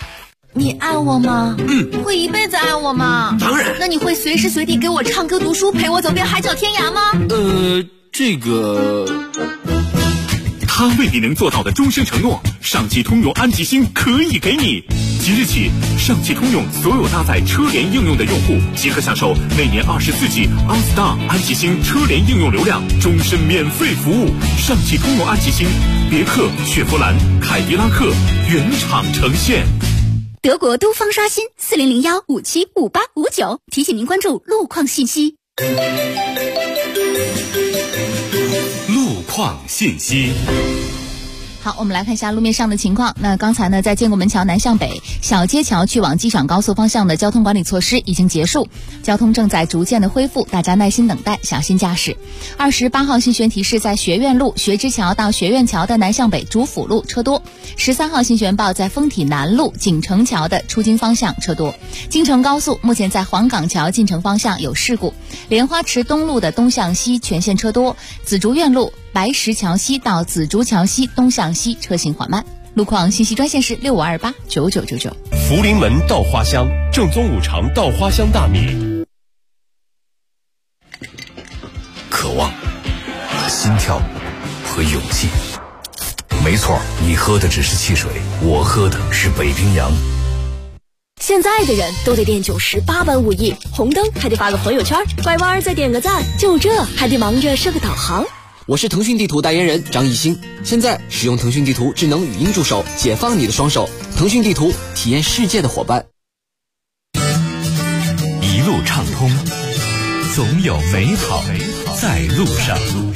你爱我吗？会一辈子爱我吗？ 当然。 那你会随时随地给我唱歌读书，陪我走遍海角天涯吗？ 这个。 他未必能做到的终身承诺，上汽通用安吉星可以给你。即日起，上汽通用所有搭载车联应用的用户即可享受每年24G OnStar 安吉星车联应用流量，终身免费服务。上汽通用安吉星，别克、雪佛兰、凯迪拉克原厂呈现。 德国东方刷新4001575859，提醒您关注路况信息。 路况信息。 好，我们来看一下路面上的情况。那刚才呢，在建国门桥南向北小街桥去往机场高速方向的交通管理措施已经结束，交通正在逐渐的恢复，大家耐心等待，小心驾驶。28号新悬提示在学院路学之桥到学院桥的南向北主辅路车多。13号新悬报在丰体南路锦城桥的出京方向车多。京承高速目前在黄岗桥进城方向有事故，莲花池东路的东向西全线车多，紫竹院路白石桥西到紫竹桥西东向西车行缓慢。路况信息专线是65289999。 福临门稻花香，正宗五常稻花香大米。 渴望、心跳和勇气。没错，你喝的只是汽水，我喝的是北冰洋。 现在的人都得练90八般武艺，红灯还得发个朋友圈，拐弯再点个赞，就这还得忙着设个导航。 我是腾讯地图代言人张艺兴，现在使用腾讯地图智能语音助手，解放你的双手。腾讯地图，体验世界的伙伴。 一路畅通，总有美好在路上。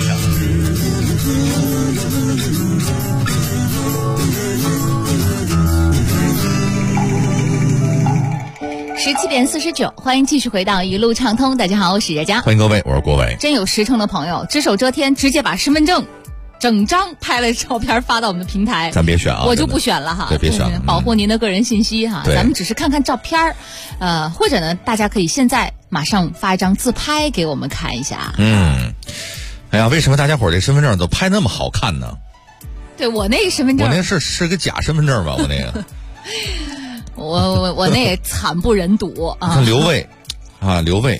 17点49，欢迎继续回到一路畅通。大家好，我是佳佳， 欢迎各位，我是郭伟。 真有实诚的朋友，只手遮天，直接把身份证整张拍了照片发到我们的平台。 咱别选啊， 我就不选了哈， 对，别选了， 保护您的个人信息哈。咱们只是看看照片或者呢，大家可以现在马上发一张自拍给我们看一下。 哎呀，为什么大家伙这身份证都拍那么好看呢？ 对，我那个身份证， 我那是个假身份证吧？我那个。 我那也惨不忍睹啊！ 刘卫啊，刘卫，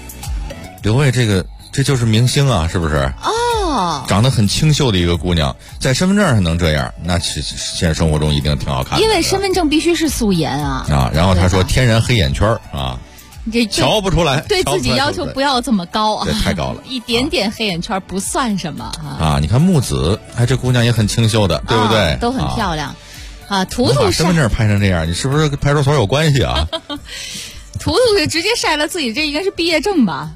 这就是明星啊，是不是？ 哦， 长得很清秀的一个姑娘，在身份证上能这样，那现实生活中一定挺好看的。 因为身份证必须是素颜啊。 然后他说天然黑眼圈啊， 这瞧不出来， 对自己要求不要这么高啊， 这太高了， 一点点黑眼圈不算什么啊。你看木子，这姑娘也很清秀的，对不对？ 都很漂亮。图把身份证拍成这样，你是不是派出所有关系啊？ 图是直接晒了自己，这应该是毕业证吧？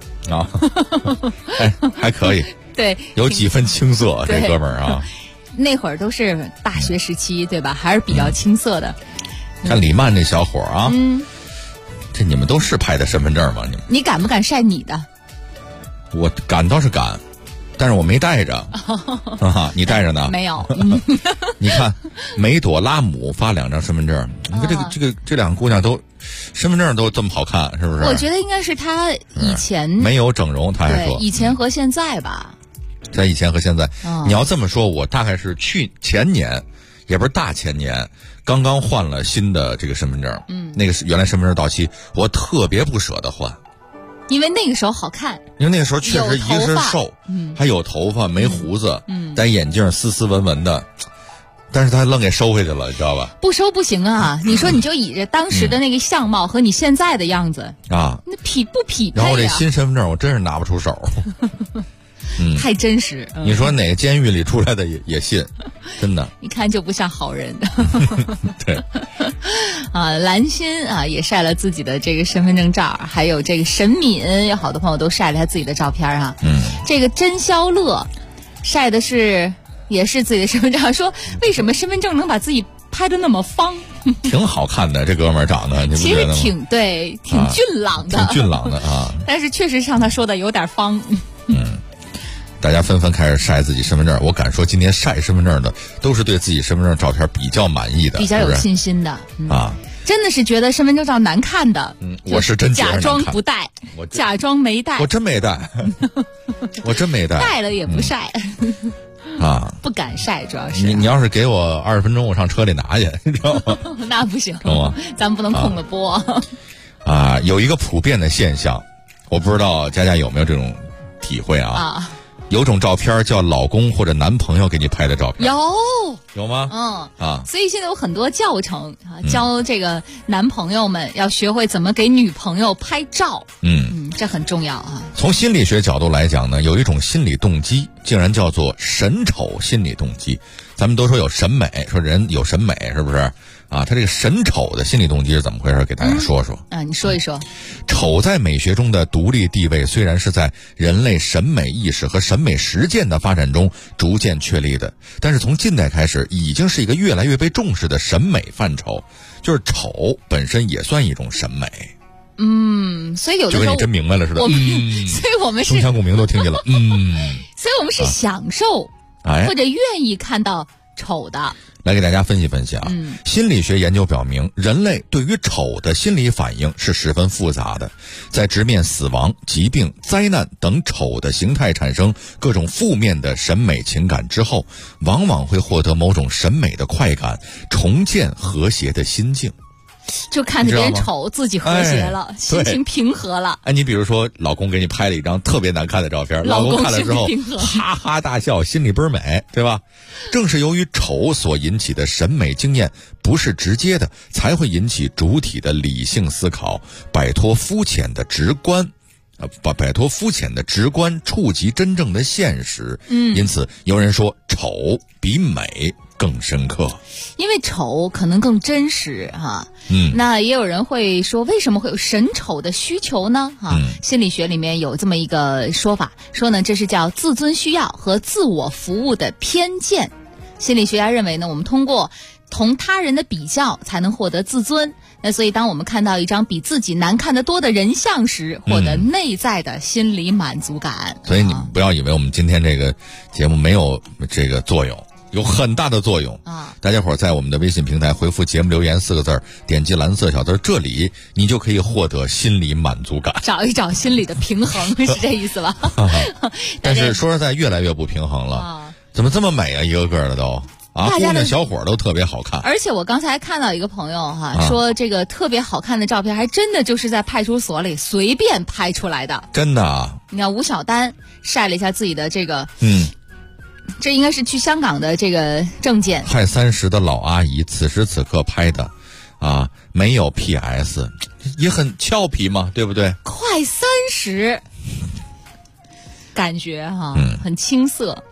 还可以， 对， 有几分青涩，这哥们儿啊。 那会儿都是大学时期，对吧？还是比较青涩的。 看李曼这小伙啊，这你们都是拍的身份证吗？ 你敢不敢晒你的？ 我敢倒是敢。但是我没带着你带着呢？ 没有。 你看，梅朵拉姆发2张身份证，你看这两个姑娘都身份证都这么好看，是不是？ 我觉得应该是她以前没有整容，她还说以前和现在吧。 在以前和现在，你要这么说，我大概是前年，也不是大前年，刚刚换了新的这个身份证。那个原来身份证到期，我特别不舍得换。 因为那个时候好看， 因为那个时候确实一个是瘦，还有头发，没胡子，戴眼镜，斯斯文文的，但是他愣给收回去了，你知道吧？ 不收不行啊！你说你就以着当时的那个相貌和你现在的样子那匹不匹配然后这新身份证我真是拿不出手。 太真实。 你说哪个监狱里出来的也信，真的。 一看就不像好人。 对。 兰心也晒了自己的这个身份证照，还有这个沈敏，有好多朋友都晒了他自己的照片哈。这个甄肖乐晒的也是自己的身份证，说为什么身份证能把自己拍得那么方？ 挺好看的，这哥们儿长得，你不觉得吗？ 其实挺俊朗的， 挺俊朗的啊。 但是确实像他说的有点方。 大家纷纷开始晒自己身份证，我敢说今天晒身份证的都是对自己身份证照片比较满意的， 比较有信心的啊。 真的是觉得身份证照难看的， 我是真假装不带，假装没带， 我真没带，我真没带， 带了也不晒。 啊， 不敢晒，主要是你要是给我20分钟，我上车里拿去，你知道吗？ 那不行， 懂吗？ 咱们不能空了播。 有一个普遍的现象，我不知道佳佳有没有这种体会啊？有种照片叫老公或者男朋友给你拍的照片，有吗？ 所以现在有很多教程教这个男朋友们要学会怎么给女朋友拍照。这很重要啊。 从心理学角度来讲呢，有一种心理动机，竟然叫做审丑心理动机。咱们都说有审美，说人有审美，是不是？他这个审丑的心理动机是怎么回事？给大家说说。 你说一说。 丑在美学中的独立地位，虽然是在人类审美意识和审美实践的发展中逐渐确立的，但是从近代开始，已经是一个越来越被重视的审美范畴。就是丑本身也算一种审美。 所以有的时候就跟你真明白了似的。 所以我们是胸腔共鸣都听见了。 所以我们是享受或者愿意看到丑的。 来给大家分析分析啊。心理学研究表明，人类对于丑的心理反应是十分复杂的。在直面死亡、疾病、灾难等丑的形态产生各种负面的审美情感之后，往往会获得某种审美的快感，重建和谐的心境。 就看着别人丑，自己和谐了，心情平和了。 你比如说，老公给你拍了一张特别难看的照片，老公看了之后哈哈大笑，心里倍儿美，对吧？正是由于丑所引起的审美经验不是直接的，才会引起主体的理性思考，摆脱肤浅的直观，触及真正的现实。因此有人说丑比美更深刻， 因为丑可能更真实哈。那也有人会说，为什么会有审丑的需求呢？心理学里面有这么一个说法，说呢这是叫自尊需要和自我服务的偏见。心理学家认为呢，我们通过同他人的比较才能获得自尊。那所以当我们看到一张比自己难看得多的人像时，获得内在的心理满足感。 所以你不要以为我们今天这个节目没有这个作用，有很大的作用啊！大家伙在我们的微信平台回复节目留言4个字，点击蓝色小字这里，你就可以获得心理满足感， 找一找心理的平衡，是这意思吧？ 但是说实在，越来越不平衡了。怎么这么美啊？一个个的都姑娘小伙都特别好看。 而且我刚才看到一个朋友说这个特别好看的照片，还真的就是在派出所里随便拍出来的。 真的啊？ 你看吴晓丹晒了一下自己的这个这应该是去香港的这个证件。 快30的老阿姨此时此刻拍的没有 PS， 也很俏皮嘛，对不对？ 快30，感觉很青涩。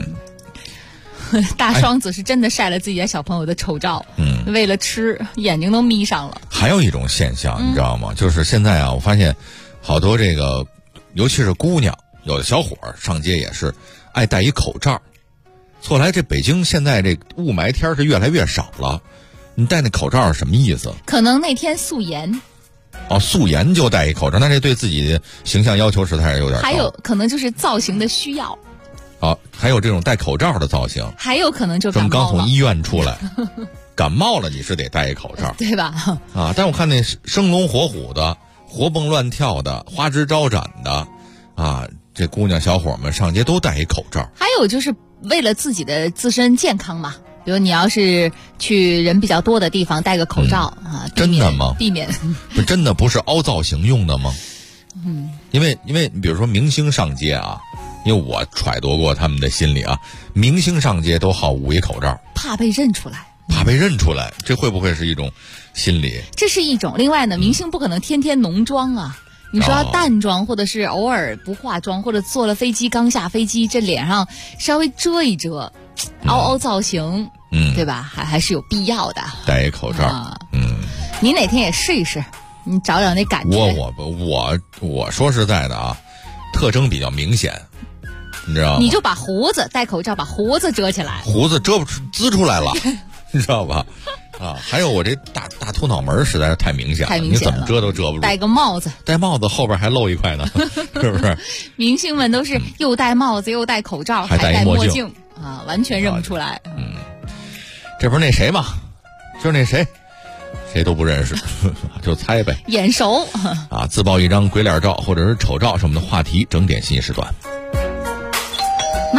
大双子是真的晒了自己的小朋友的丑照，为了吃眼睛都眯上了。 还有一种现象你知道吗？就是现在我发现好多这个尤其是姑娘，有的小伙上街也是爱戴一口罩。后来这北京现在这雾霾天是越来越少了，你戴那口罩是什么意思？ 可能那天素颜。 素颜就戴一口罩，那这对自己形象要求实在是有点高。 还有可能就是造型的需要。 还有这种戴口罩的造型， 还有可能就感冒了。 刚从医院出来，感冒了你是得戴一口罩， 对吧？ 但我看那生龙活虎的、活蹦乱跳的、花枝招展的，这姑娘小伙们上街都戴一口罩。 还有就是为了自己的自身健康嘛，比如你要是去人比较多的地方戴个口罩真的吗？ 避免真的不是凹造型用的吗？因为比如说明星上街因为我揣度过他们的心理明星上街都好捂一口罩， 怕被认出来， 这会不会是一种心理？ 这是一种。另外呢，明星不可能天天浓妆你说要淡妆，或者是偶尔不化妆，或者坐了飞机刚下飞机，这脸上稍微遮一遮，凹造型，对吧？还是有必要的。 戴一口罩， 你哪天也试一试，你找找那感觉。 我说实在的特征比较明显。你知道吗？ 你就把胡子戴口罩，把胡子遮起来， 胡子遮不滋出来了，你知道吧？还有我这大秃脑门实在是太明显了，你怎么遮都遮不住。 戴个帽子， 后边还露一块呢，是不是？ 明星们都是又戴帽子又戴口罩，还戴墨镜完全认不出来。 这不是那谁吗？就是那谁都不认识，就猜呗。 眼熟自曝一张鬼脸照或者是丑照是我们的话题，整点信息时段。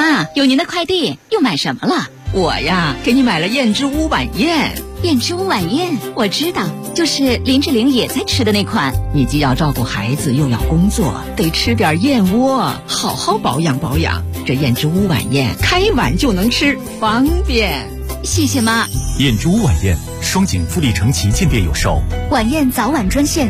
妈，有您的快递，又买什么了？ 我呀，给你买了燕之屋晚宴。 燕之屋晚宴，我知道，就是林志玲也在吃的那款。 你既要照顾孩子，又要工作，得吃点燕窝，好好保养保养。这燕之屋晚宴，开碗就能吃，方便。 谢谢妈。 燕之屋晚宴，双井富力城旗舰店有售。 晚宴早晚专线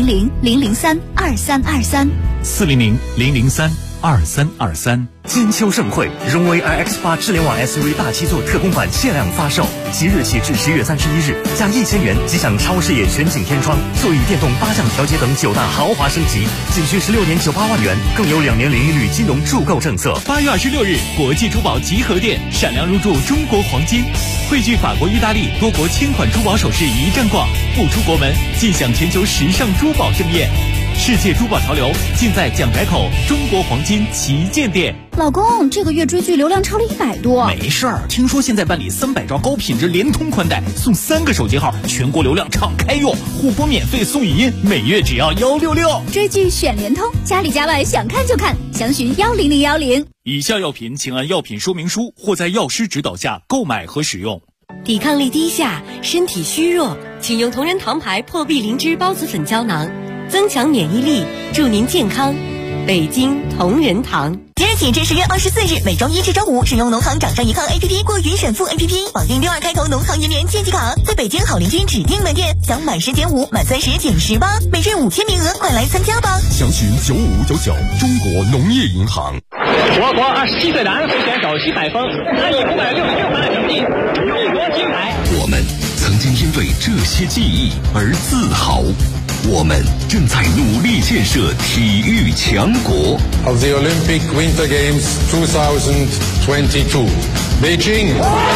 400-003-2323，400-003-2323。金秋盛会，荣威 iX8 智联网 SUV 大七座特供版限量发售，即日起至10月31日，加1000元即享超视野全景天窗、座椅电动8项调节等9大豪华升级，仅需16年98万元，更有2年零利率金融助购政策。 8月26日，国际珠宝集合店闪亮入驻中国黄金，汇聚法国、意大利多国千款珠宝首饰一站逛，不出国门尽享全球时尚珠宝盛宴。世界珠宝潮流尽在蒋宅口中国黄金旗舰店。 老公，这个月追剧流量超了100多。 没事儿，听说现在办理300兆高品质联通宽带，送3个手机号，全国流量敞开用，互播免费送语音，每月只要166。 追剧选联通，家里家外想看就看，详询10010。 以下药品请按药品说明书或在药师指导下购买和使用。 抵抗力低下，身体虚弱，请用同仁堂牌破壁灵芝孢子粉胶囊，增强免疫力，祝您健康。北京同仁堂。 即日起至10月24日，每周1至周5，使用农行掌上一抗 APP 或云选付 APP 绑定62开头农行银联借记卡，在北京好邻居指定门店享满10减5，满30减18，每日5000名额，快来参加吧！ 详询9599，中国农业银行。 我国27岁的安徽选手徐百峰，他以566分的成绩入夺金牌。 我们曾经因为这些记忆而自豪。我们正在努力建设体育强国。 Of the Olympic Winter Games 2022, Beijing.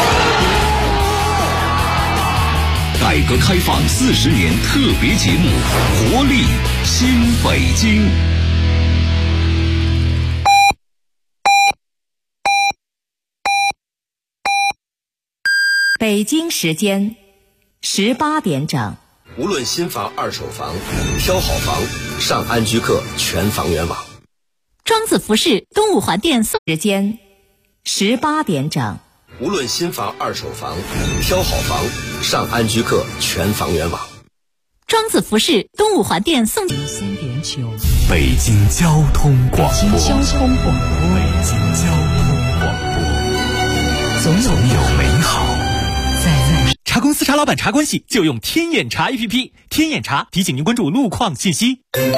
改革开放40年特别节目，活力新北京。 北京时间18点整。 无论新房二手房，挑好房上安居客全房源网。 庄子服饰东五环店送时间18点整。 无论新房二手房，挑好房上安居客全房源网。 庄子服饰东五环店送3.9。 北京交通广播。 北京交通广播。 北京交通广播。总有美好在路上。 茶公司茶老板茶关系就用天眼查 APP， 天眼查提醒您关注路况信息。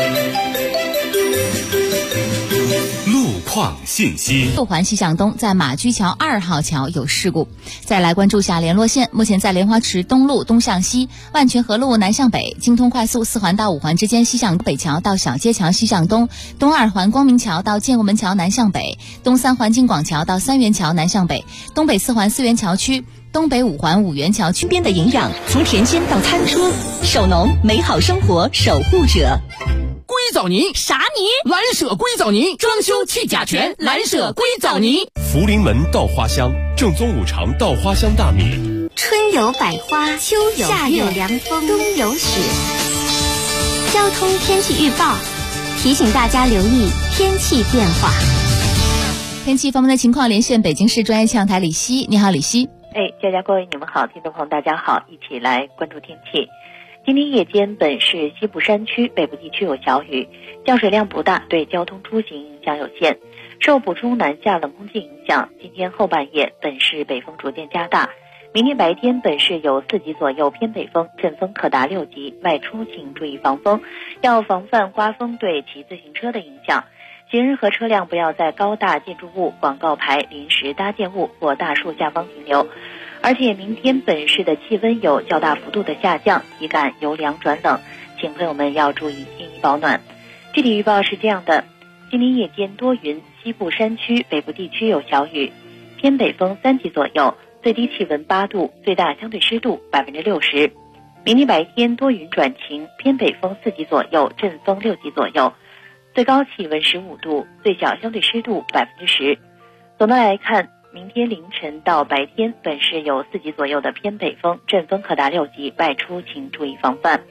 路况信息。 六环西向东在马驹桥2号桥有事故，再来关注下联络线。目前在莲花池东路东向西、万泉河路南向北、京通快速4环到5环之间西向北桥到小街桥西向东、东2环光明桥到建国门桥南向北、东3环京广桥到三元桥南向北、东北4环4元桥区、东北5环5元桥区边的营养，从田间到餐桌，手农美好生活守护者。 硅藻泥啥泥？ 蓝舍硅藻泥，装修去甲醛，蓝舍硅藻泥。 福临门稻花香，正宗五常稻花香大米。 春有百花，秋有夏有凉风，冬有雪。交通天气预报提醒大家留意天气变化。 天气方面的情况，连线北京市专业气象台李希。你好，李希。 佳佳各位你们好，听众朋友大家好，一起来关注天气。今天夜间本市西部山区、北部地区有小雨，降水量不大，对交通出行影响有限。受补充南下冷空气影响，今天后半夜本市北风逐渐加大。明天白天本市有4级左右偏北风，阵风可达6级，外出请注意防风，要防范刮风对骑自行车的影响。行人和车辆不要在高大建筑物、广告牌、临时搭建物或大树下方停留。而且明天本市的气温有较大幅度的下降，体感由凉转冷，请朋友们要注意添衣保暖。具体预报是这样的：今天夜间多云，西部山区、北部地区有小雨，偏北风3级左右，最低气温8度，最大相对湿度60%。明天白天多云转晴，偏北风4级左右，阵风6级左右，最高气温15度，最小相对湿度10%。总的来看，明天凌晨到白天本市有4级左右的偏北风，阵风可达6级，外出请注意防范。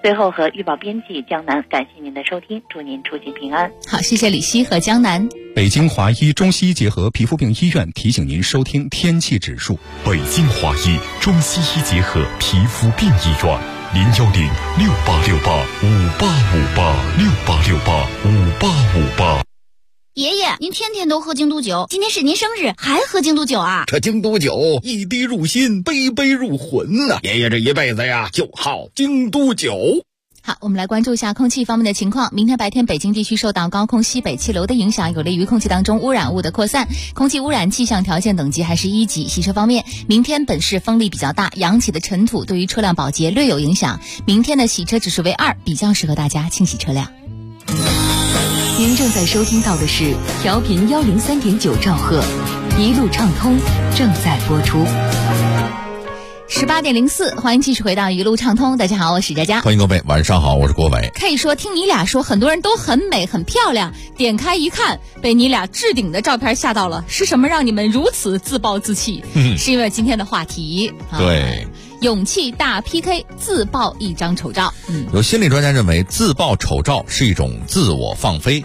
最后和预报编辑江南感谢您的收听，祝您出行平安。 好，谢谢李希和江南。 北京华医中西医结合皮肤病医院提醒您收听天气指数。 北京华医中西医结合皮肤病医院，0106868585858685858。 爷爷，您天天都喝京都酒，今天是您生日，还喝京都酒啊？ 这京都酒一滴入心，杯杯入魂呐！爷爷这一辈子呀，就好京都酒。 好，我们来关注一下空气方面的情况。明天白天北京地区受到高空西北气流的影响，有利于空气当中污染物的扩散，空气污染气象条件等级还是1级。洗车方面，明天本市风力比较大，扬起的尘土对于车辆保洁略有影响。明天的洗车指数为2，比较适合大家清洗车辆。 您正在收听到的是调频103.9兆赫，一路畅通正在播出。 18:04，欢迎继续回到一路畅通。大家好，我是佳佳。 欢迎各位，晚上好，我是郭伟。 可以说，听你俩说，很多人都很美很漂亮，点开一看，被你俩置顶的照片吓到了。是什么让你们如此自暴自弃？是因为今天的话题。 对。 勇气大 PK， 自曝一张丑照。 有心理专家认为，自曝丑照是一种自我放飞。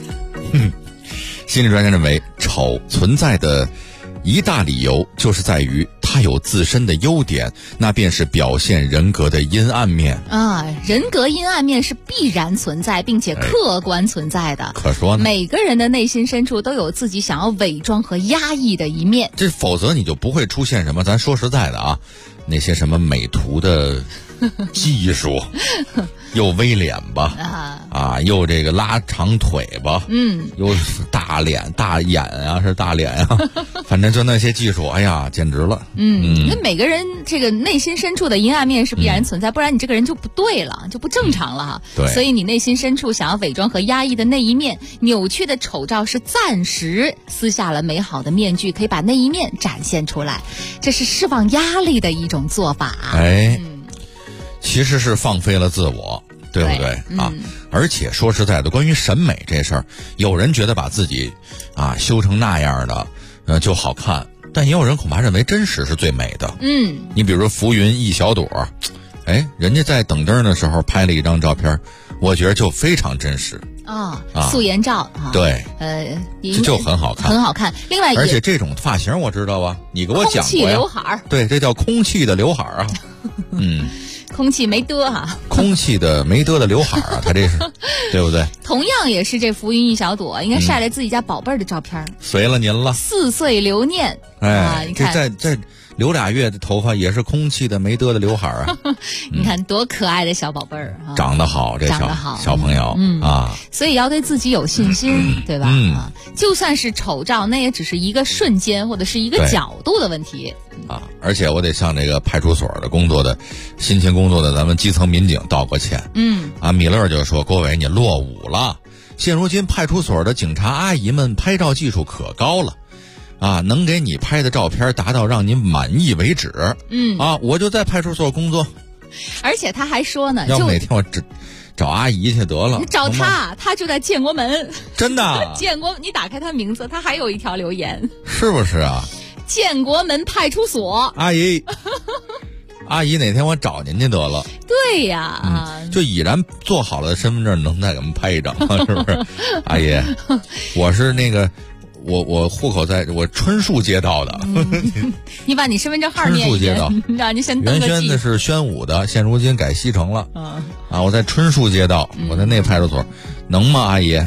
心理专家认为，丑存在的一大理由就是在于它有自身的优点，那便是表现人格的阴暗面啊。人格阴暗面是必然存在并且客观存在的。 可说呢， 每个人的内心深处都有自己想要伪装和压抑的一面， 这否则你就不会出现什么。咱说实在的啊，那些什么美图的技术，又微脸吧，又这个拉长腿吧，又大脸大眼啊，是大脸啊，反正就那些技术，哎呀，简直了。 因为每个人这个内心深处的阴暗面是必然存在，不然你这个人就不对了，就不正常了哈。 对， 所以你内心深处想要伪装和压抑的那一面，扭曲的丑照是暂时撕下了美好的面具，可以把那一面展现出来，这是释放压力的一种做法。 其实是放飞了自我，对不对啊？而且说实在的，关于审美这事儿，有人觉得把自己修成那样的就好看，但也有人恐怕认为真实是最美的。你比如说浮云一小朵，人家在等灯的时候拍了一张照片，我觉得就非常真实素颜照对，这就很好看， 很好看。另外， 而且这种发型我知道啊，你给我讲过呀。 空气刘海， 对，这叫空气的刘海啊。 空气没得哈， 空气的没得的刘海啊，他这是对不对？ 同样也是这浮云一小朵，应该晒来自己家宝贝儿的照片， 随了您了 ，4岁留念。你看这留俩月的头发也是空气的没得的刘海啊。 你看多可爱的小宝贝儿啊， 长得好，这小朋友所以要对自己有信心，对吧？就算是丑照，那也只是一个瞬间或者是一个角度的问题。 而且我得向这个派出所的辛勤工作的咱们基层民警道过歉。米勒就说：“郭伟，你落伍了。现如今派出所的警察阿姨们拍照技术可高了，能给你拍的照片达到让您满意为止。我就在派出所工作。 而且他还说呢， 要每天我找阿姨去得了。 你找他就在建国门， 真的。 建国，你打开他名字，他还有一条留言， 是不是啊？ 建国门派出所阿姨。阿姨，哪天我找您去得了。 对呀， 就已然做好了身份证，能再给我们拍一张，是不是？阿姨，我是那个，我户口在我春树街道的。 你把你身份证号念一遍。春树街道，让你先登个记。 原先的是宣武的，现如今改西城了。我在春树街道，我在那派出所，能吗，阿姨？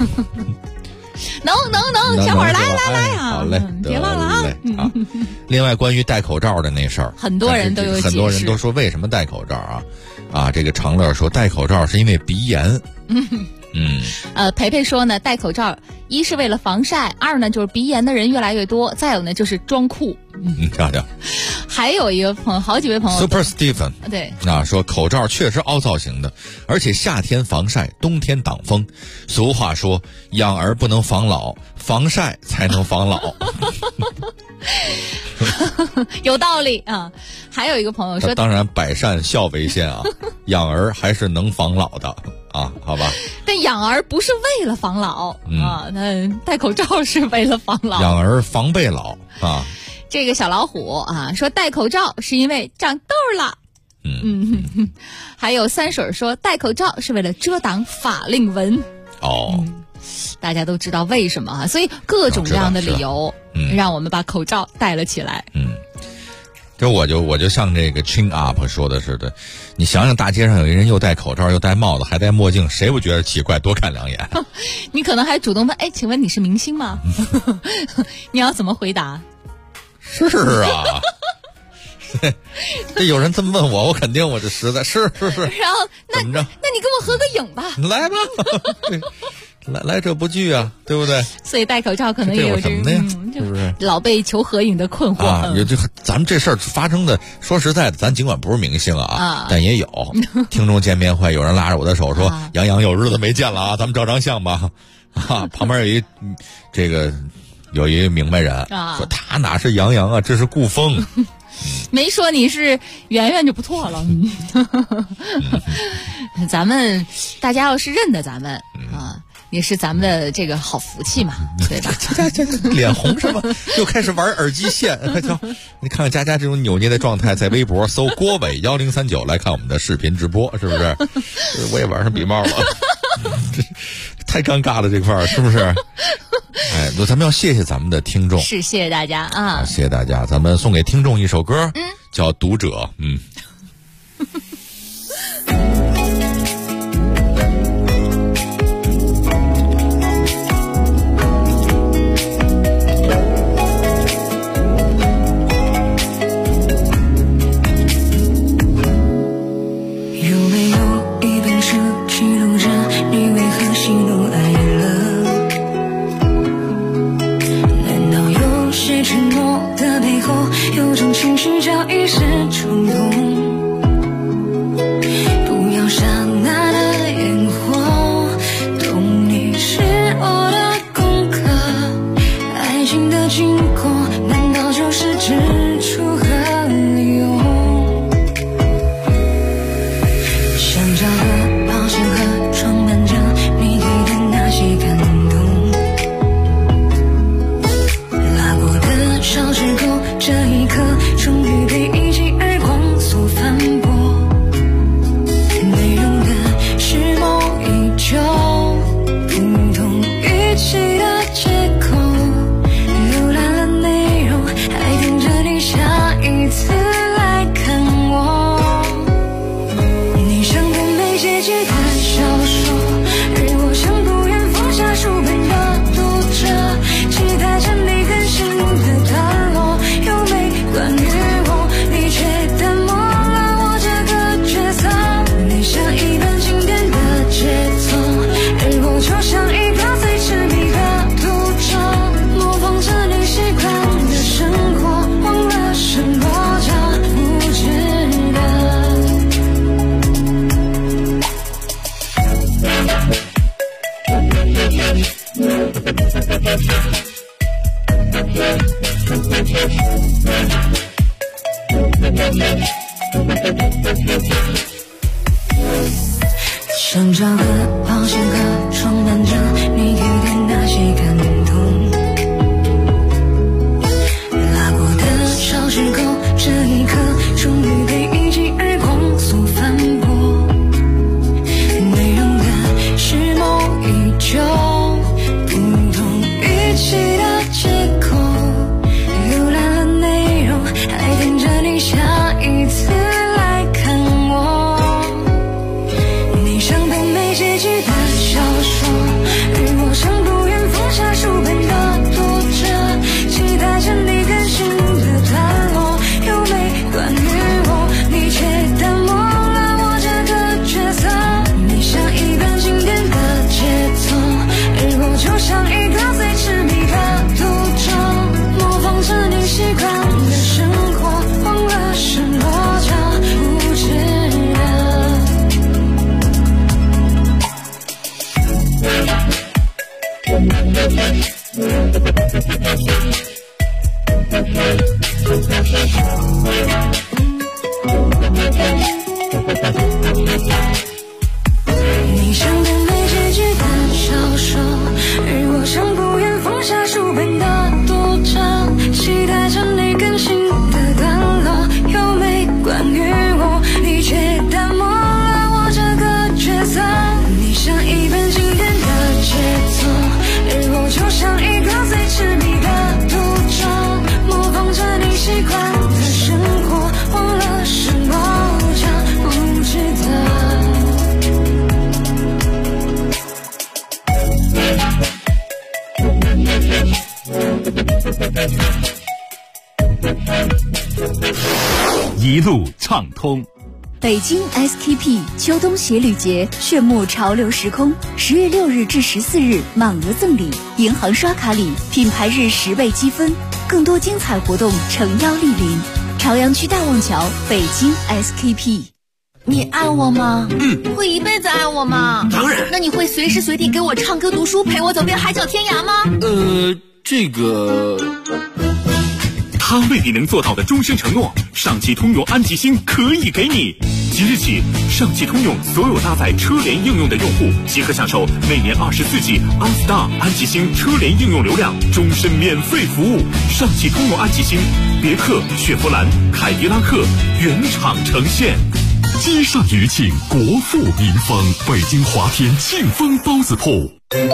能，小伙儿来啊！ 好嘞， 别忘了啊！ 另外，关于戴口罩的那事儿， 很多人都有解释， 很多人都说为什么戴口罩这个长乐说戴口罩是因为鼻炎。 培培说呢，戴口罩一是为了防晒，二呢就是鼻炎的人越来越多，再有呢就是装酷。 瞧瞧， 还有一个好几位朋友 Super Stephen 对说口罩确实凹造型的，而且夏天防晒，冬天挡风。俗话说养儿不能防老，防晒才能防老。 有道理啊。还有一个朋友说， 当然百善孝为先养儿还是能防老的好吧。 但养儿不是为了防老那戴口罩是为了防老， 养儿防备老这个小老虎说戴口罩是因为长痘了。 还有三水说戴口罩是为了遮挡法令纹。大家都知道为什么啊？所以各种各样的理由，让我们把口罩戴了起来。 这我就像这个 Chin Up 说的似的，你想想大街上有一人又戴口罩又戴帽子还戴墨镜，谁不觉得奇怪？多看两眼。 你可能还主动问，请问你是明星吗？你要怎么回答？ 是啊。这有人这么问我肯定我这实在是。 然后怎么着？那你跟我合个影吧。 来吧。来这部剧啊，对不对？ 所以戴口罩可能也有什么的呀？是不是老被求合影的困惑啊？有咱们这事儿发生的，说实在的，咱尽管不是明星但也有听众见面会，有人拉着我的手说：“杨洋有日子没见了啊，咱们照张相吧。”旁边有一明白人说：“他哪是杨洋啊，这是顾风。” 没说你是圆圆就不错了。咱们大家要是认得咱们也是咱们的这个好福气嘛，对吧？ 这脸红是吧？又开始玩耳机线。你看看佳佳这种扭捏的状态，在微博搜郭伟1039来看我们的视频直播，是不是？我也玩上笔帽了，太尴尬了这块儿，是不是？咱们要谢谢咱们的听众， 是谢谢大家啊！ 谢谢大家，咱们送给听众一首歌，叫《读者》。 有没有一本书记录着你为何喜怒哀乐？难道有些承诺的背后有种情绪叫一时冲动？不要刹那的烟火，懂你是我的功课。爱情的经过难道就是指出和利用？想找个保险盒装满着你给的那些感动，拉过的小指沟，这一刻终于被一记耳光所反驳。内容的是某一旧不同语气的借口，浏览了内容，还等着你下一次来看我。你像本没结局的小说，而我像不愿放下书本的读者，期待着你更新的段落，又没关于我，你却淡漠了我这个角色。你像一本经典的节奏，而我就像一个最痴迷的读者，模仿着你习惯的生活，忘了什么叫不值得。想找个保险盒装满着你给的那些感动，拉过的小指沟，这一刻终于被一记耳光所反驳。内容的是某一旧不同语气的借口，浏览了内容，还等着你下一次来看我。你像本没结局的小说，而我像不愿放下书本的读者，期待着你更新的段落，又没关于我，你却淡漠了我这个角色。你像一本经典的节奏，而我就像一个最痴迷的读者，模仿着你习惯的生活，忘了什么叫不值得。你像本没结局的小说，而我像不愿放下书本的读者，期待着你更新的段落，又没关于我，你一路畅通。 北京 SKP 秋冬鞋履节炫目潮流时空，10月6日至14日满额赠礼，银行刷卡礼品牌日10倍积分，更多精彩活动诚邀莅临。朝阳区大望桥，北京 SKP。 你爱我吗？会一辈子爱我吗？ 当然。 那你会随时随地给我唱歌读书，陪我走遍海角天涯吗？ 这个。 他未必能做到的终身承诺，上汽通用安吉星可以给你。即日起，上汽通用所有搭载车联应用的用户即可享受每年24G OnStar 安吉星车联应用流量，终身免费服务。上汽通用安吉星，别克、雪佛兰、凯迪拉克原厂呈现。 积善余庆，国富民丰。北京华天庆丰包子铺。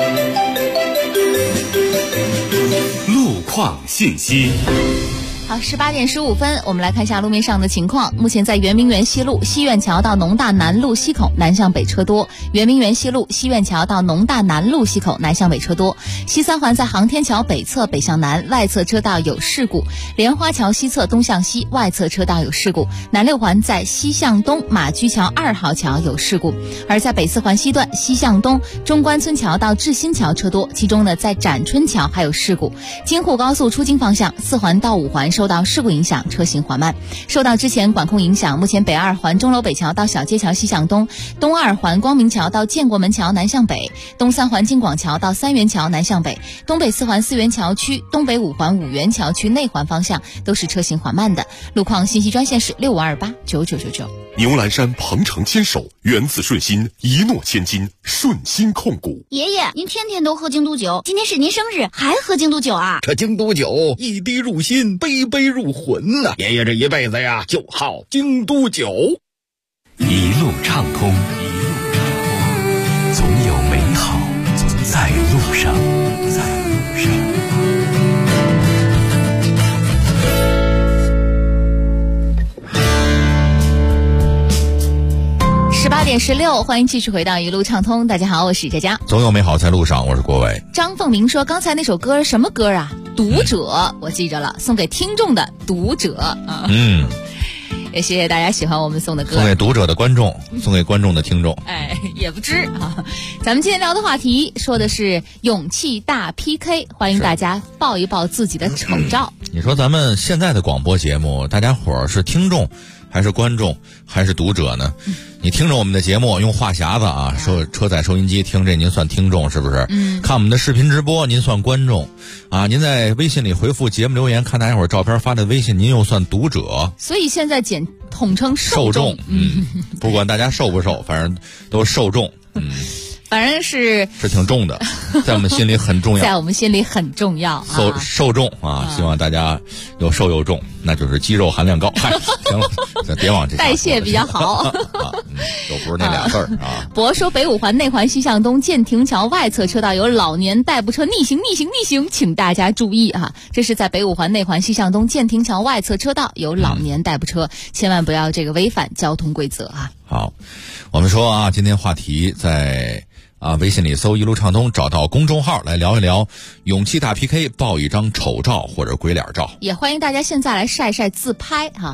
路况信息。 好，18点15分，我们来看一下路面上的情况。目前在圆明园西路西苑桥到农大南路西口南向北车多，圆明园西路西苑桥到农大南路西口南向北车多。西三环在航天桥北侧北向南外侧车道有事故，莲花桥西侧东向西外侧车道有事故。南六环在西向东马驹桥2号桥有事故，而在北四环西段西向东中关村桥到志新桥车多，其中呢在展春桥还有事故。京沪高速出京方向4环到5环受到事故影响，车行缓慢。受到之前管控影响，目前北2环钟楼北桥到小街桥西向东，东2环光明桥到建国门桥南向北，东3环京广桥到三元桥南向北，东北4环4元桥区、东北5环5元桥区内环方向都是车行缓慢的。路况信息专线是65289999。 牛栏山鹏程牵手，源自顺心，一诺千金，顺心控股。 爷爷，您天天都喝京都酒，今天是您生日，还喝京都酒啊？ 这京都酒一滴入心，杯杯入魂呐！爷爷这一辈子呀，就好京都酒。 一路畅通，总有美好在路上。 18点16，欢迎继续回到一路畅通。大家好，我是佳佳。 总有美好在路上，我是郭伟。 张凤鸣说：“刚才那首歌什么歌啊？读者，我记着了，送给听众的读者啊。”也谢谢大家喜欢我们送的歌， 送给读者的观众，送给观众的听众。 哎，也不知啊。咱们今天聊的话题说的是勇气大 PK， 欢迎大家报一报自己的丑照。 你说咱们现在的广播节目，大家伙儿是听众还是观众还是读者呢？你听着我们的节目，用话匣子啊，车载收音机听这，您算听众是不是？看我们的视频直播，您算观众啊。您在微信里回复节目留言，看大家伙儿照片发的微信，您又算读者。 所以现在统称受众。 不管大家受不受，反正都是受众。 反正是挺重的，在我们心里很重要， 在我们心里很重要啊。 受众啊，希望大家有瘦有重，那就是肌肉含量高。嗨，行了，别往这代谢比较好都不是那俩字儿啊。 博说北5环内环西向东建亭桥外侧车道有老年代步车逆行，请大家注意啊！这是在北5环内环西向东建亭桥外侧车道有老年代步车，千万不要违反交通规则啊！ 好，我们说啊，今天话题在微信里搜一路畅通，找到公众号来聊一聊勇气大 PK， 报一张丑照或者鬼脸照。 也欢迎大家现在来晒晒自拍哈。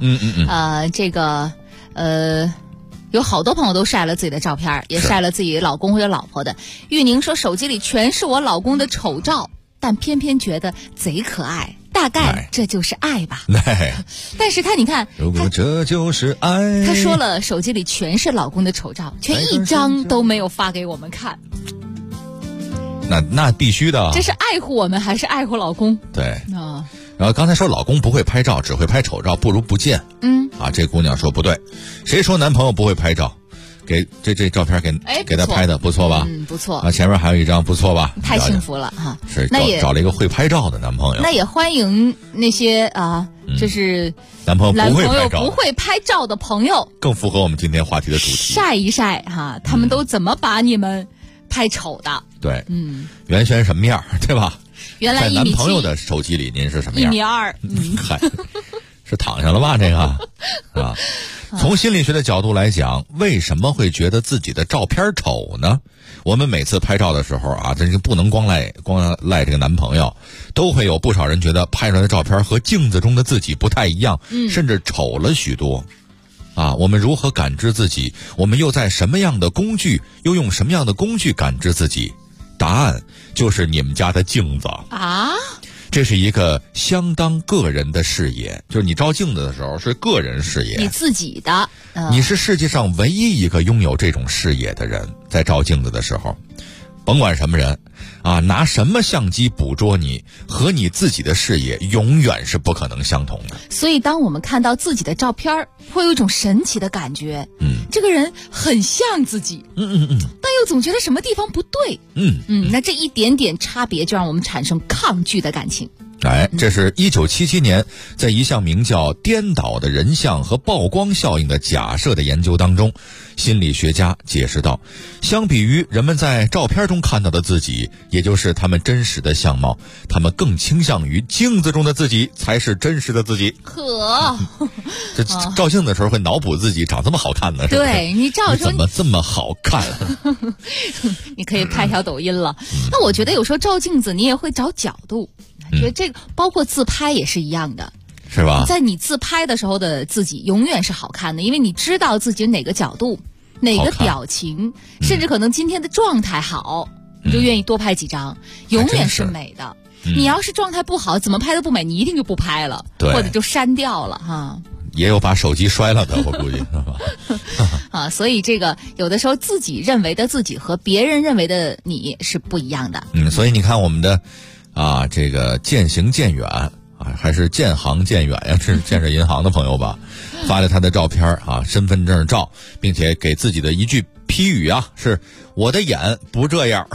有好多朋友都晒了自己的照片，也晒了自己老公或者老婆的。玉宁说手机里全是我老公的丑照，但偏偏觉得贼可爱。大概这就是爱吧。但是你看， 如果这就是爱， 他说了手机里全是老公的丑照，却一张都没有发给我们看。 那必须的。 这是爱护我们还是爱护老公？ 对啊。然后刚才说老公不会拍照，只会拍丑照，不如不见。这姑娘说不对，谁说男朋友不会拍照？给这照片给他拍的不错吧？ 不错。 前面还有一张不错吧？ 太幸福了哈！ 是找了一个会拍照的男朋友。 那也欢迎那些就是男朋友不会拍照的朋友， 更符合我们今天话题的主题。 晒一晒哈，他们都怎么把你们拍丑的？ 对，原先什么样，对吧？ 原来在男朋友的手机里您是什么样 ？1.2米。 嗨。是躺下了吧？这个啊， 从心理学的角度来讲，为什么会觉得自己的照片丑呢？我们每次拍照的时候啊，这就不能光赖这个男朋友，都会有不少人觉得拍出来的照片和镜子中的自己不太一样，甚至丑了许多。啊，我们如何感知自己？我们又在什么样的工具，又用什么样的工具感知自己？答案就是你们家的镜子啊！ 这是一个相当个人的视野，就是你照镜子的时候是个人视野， 你自己的， 你是世界上唯一一个拥有这种视野的人。在照镜子的时候，甭管什么人啊，拿什么相机捕捉你，和你自己的视野永远是不可能相同的。 所以当我们看到自己的照片，会有一种神奇的感觉，这个人很像自己，但又总觉得什么地方不对，那这一点点差别就让我们产生抗拒的感情。 这是1977年在一项名叫颠倒的人像和曝光效应的假设的研究当中，心理学家解释到，相比于人们在照片中看到的自己，也就是他们真实的相貌，他们更倾向于镜子中的自己才是真实的自己。这照镜子的时候会脑补自己长这么好看呢，是不是？ 对，你照的时候怎么这么好看你可以拍条抖音了。那我觉得有时候照镜子你也会找角度，觉得这个包括自拍也是一样的， 是吧？ 在你自拍的时候的自己永远是好看的，因为你知道自己哪个角度、哪个表情，甚至可能今天的状态好，你就愿意多拍几张，永远是美的。你要是状态不好，怎么拍都不美，你一定就不拍了，或者就删掉了哈。 也有把手机摔了的，我估计啊，所以这个有的时候自己认为的自己和别人认为的你是不一样的。 所以你看我们的这个渐行渐远还是渐行渐远呀？是建设银行的朋友吧，发了他的照片身份证照，并且给自己的一句批语是我的眼不这样，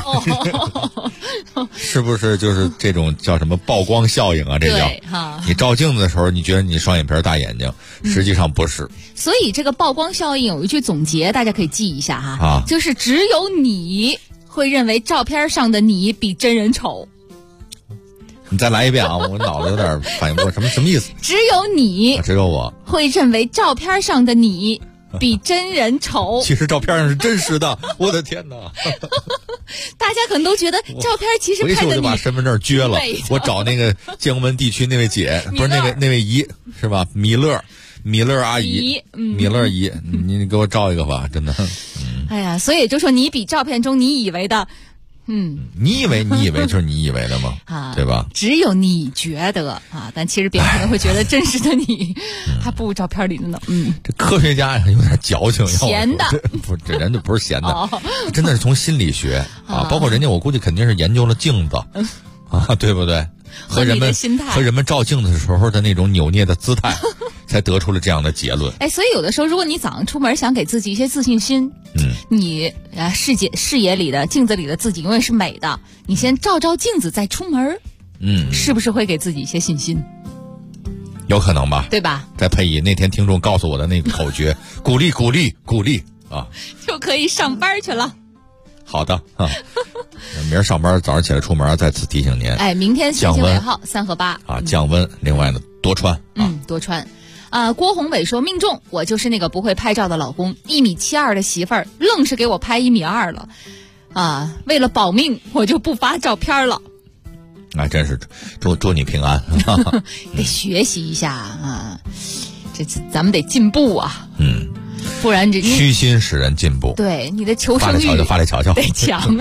是不是就是这种叫什么曝光效应啊？这叫你照镜子的时候，你觉得你双眼皮大眼睛，实际上不是。 所以这个曝光效应有一句总结，大家可以记一下就是只有你会认为照片上的你比真人丑。 你再来一遍我脑子有点反应不过什么意思？ 只有你， 只有我会认为照片上的你比真人丑。 其实照片上是真实的，我的天哪！ 大家可能都觉得照片其实拍的你， 回去我就把身份证撅了，我找那个建国门地区那位姐，不是那位姨是吧？米勒阿姨，米勒姨，你给我照一个吧，真的。 哎呀，所以就说你比照片中你以为的。 你以为就是你以为的吗？对吧？ 只有你觉得但其实别人可能会觉得真实的你还不如照片里的呢。 这科学家有点矫情， 闲的这人就不是闲的，真的是从心理学包括人家我估计肯定是研究了镜子对不对？和人们照镜子的时候的那种扭捏的姿态，才得出了这样的结论。 所以有的时候，如果你早上出门想给自己一些自信心，你视野里的镜子里的自己永远是美的，你先照照镜子再出门，是不是会给自己一些信心？ 有可能吧， 对吧？ 再配以那天听众告诉我的那个口诀，鼓励鼓励鼓励就可以上班去了。 好的明儿上班早上起来出门，再次提醒您， 明天心情尾号3和8 降温。另外呢，多穿多穿。郭宏伟说命中，我就是那个不会拍照的老公，1.72米的媳妇儿愣是给我拍1.2米了为了保命我就不发照片了。 真是祝你平安得学习一下这次咱们得进步不然这虚心使人进步。 对，你的求生欲发来瞧瞧得强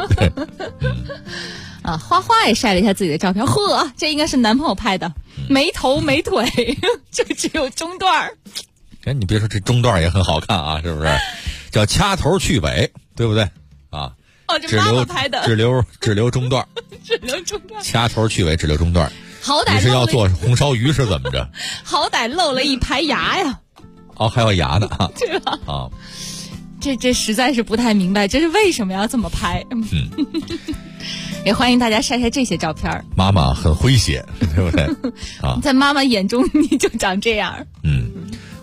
花花也晒了一下自己的照片，这应该是男朋友拍的，没头没腿就只有中段。 你别说这中段也很好看是不是？叫掐头去尾，对不对这妈妈拍的， 只留中段只留中段， 掐头去尾，只留中段。 好歹你是要做红烧鱼是怎么着？ 好歹露了一排牙呀。 还有牙呢对吧？这实在是不太明白，这是为什么要这么拍？也欢迎大家晒晒这些照片。 妈妈很诙谐，对不对？ 在妈妈眼中你就长这样。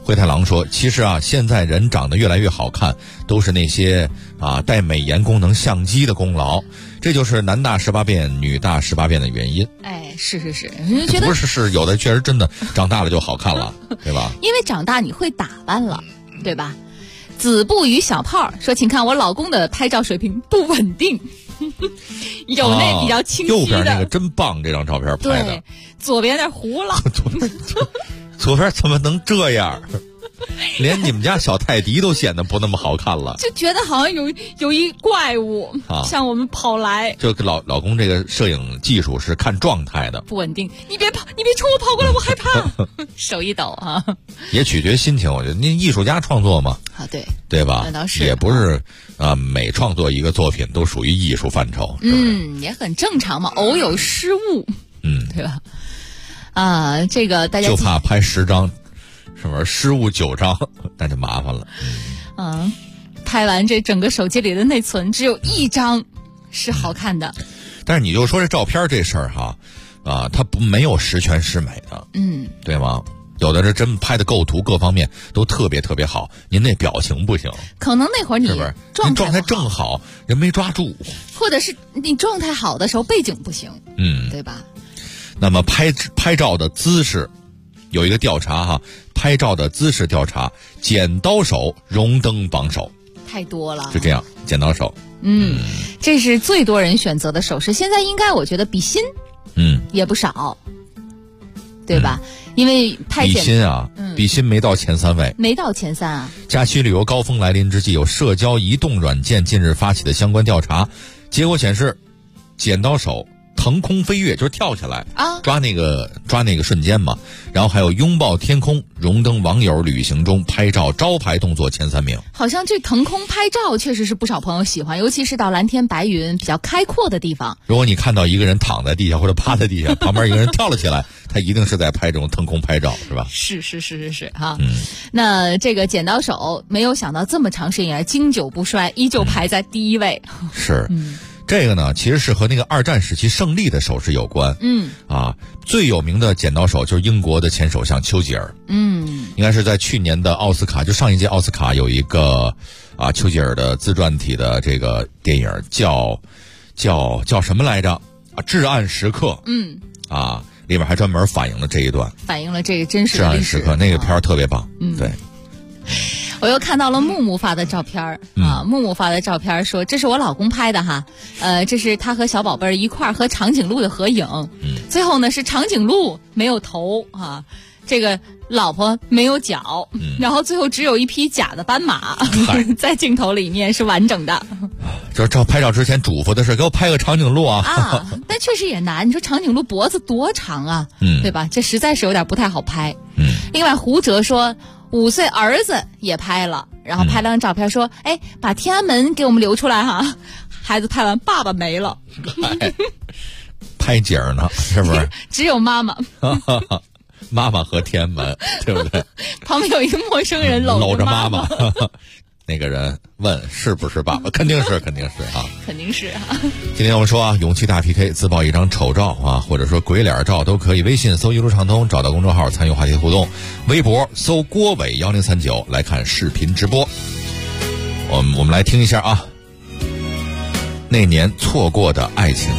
灰太狼说，其实啊，现在人长得越来越好看，都是那些带美颜功能相机的功劳，这就是男大18变女大18变的原因。 哎，是，人觉得不是有的确实真的长大了就好看了，对吧？ 因为长大你会打扮了，对吧？子不语小炮说，请看我老公的拍照水平不稳定。有那比较清晰的， 右边那个真棒，这张照片拍的。 对，左边那糊了。 左边怎么能这样？连你们家小泰迪都显得不那么好看了， 就觉得好像有一怪物向我们跑来。 就老公这个摄影技术是看状态的， 不稳定。你别冲我跑过来，我害怕。手一抖啊。也取决心情，我觉得那艺术家创作嘛，对吧？ 那倒是， 也不是每创作一个作品都属于艺术范畴， 也很正常嘛，偶有失误，对吧？这个大家就怕拍10张。是不是失误9张，那就麻烦了。 拍完这整个手机里的内存只有1张是好看的。 但是你就说这照片这事儿哈，它没有十全十美的，对吗？有的是真拍的构图各方面都特别特别好，您那表情不行， 可能那会儿你状态正好，人没抓住， 或者是你状态好的时候背景不行，对吧？ 那么拍照的姿势有一个调查哈，拍照的姿势调查，剪刀手荣登榜首， 太多了， 就这样，剪刀手， 这是最多人选择的手势。现在应该我觉得比心，也不少，对吧？因为拍比心啊，比心没到前3位， 没到前3啊。 假期旅游高峰来临之际，有社交移动软件近日发起的相关调查，结果显示，剪刀手腾空飞跃，就是跳起来抓那个瞬间嘛，然后还有拥抱天空，荣登网友旅行中拍照招牌动作前3名。 好像这腾空拍照确实是不少朋友喜欢，尤其是到蓝天白云比较开阔的地方。 如果你看到一个人躺在地下或者趴在地下，旁边一个人跳了起来，他一定是在拍这种腾空拍照，是吧？ 是哈。那这个剪刀手没有想到这么长时间以来经久不衰，依旧排在第1位。 是。这个呢，其实是和那个2战时期胜利的手势有关。最有名的剪刀手就是英国的前首相丘吉尔。应该是在去年的奥斯卡，就上一届奥斯卡有一个丘吉尔的自传体的这个电影叫什么来着？至暗时刻。里面还专门反映了这一段， 反映了这个真实的历史。 至暗时刻那个片儿特别棒。对。 我又看到了木木发的照片木木发的照片说，这是我老公拍的哈，这是他和小宝贝儿一块儿和长颈鹿的合影。最后呢是长颈鹿没有头这个老婆没有脚，然后最后只有一匹假的斑马在镜头里面是完整的。 就是拍照之前嘱咐的是给我拍个长颈鹿但确实也难，你说长颈鹿脖子多长啊，对吧？这实在是有点不太好拍。另外胡哲说5岁儿子也拍了，然后拍了张照片说，把天安门给我们留出来哈。孩子拍完，爸爸没了， 拍景呢，是不是？ 只有妈妈。 妈妈和天安门，对不对？ 旁边有一个陌生人搂着妈妈。 那个人问是不是爸爸？肯定是肯定是。今天我们说勇气大 PK， 自曝一张丑照或者说鬼脸照都可以。微信搜一路畅通，找到公众号参与话题互动；微博搜郭伟1039来看视频直播。我们来听一下那年错过的爱情。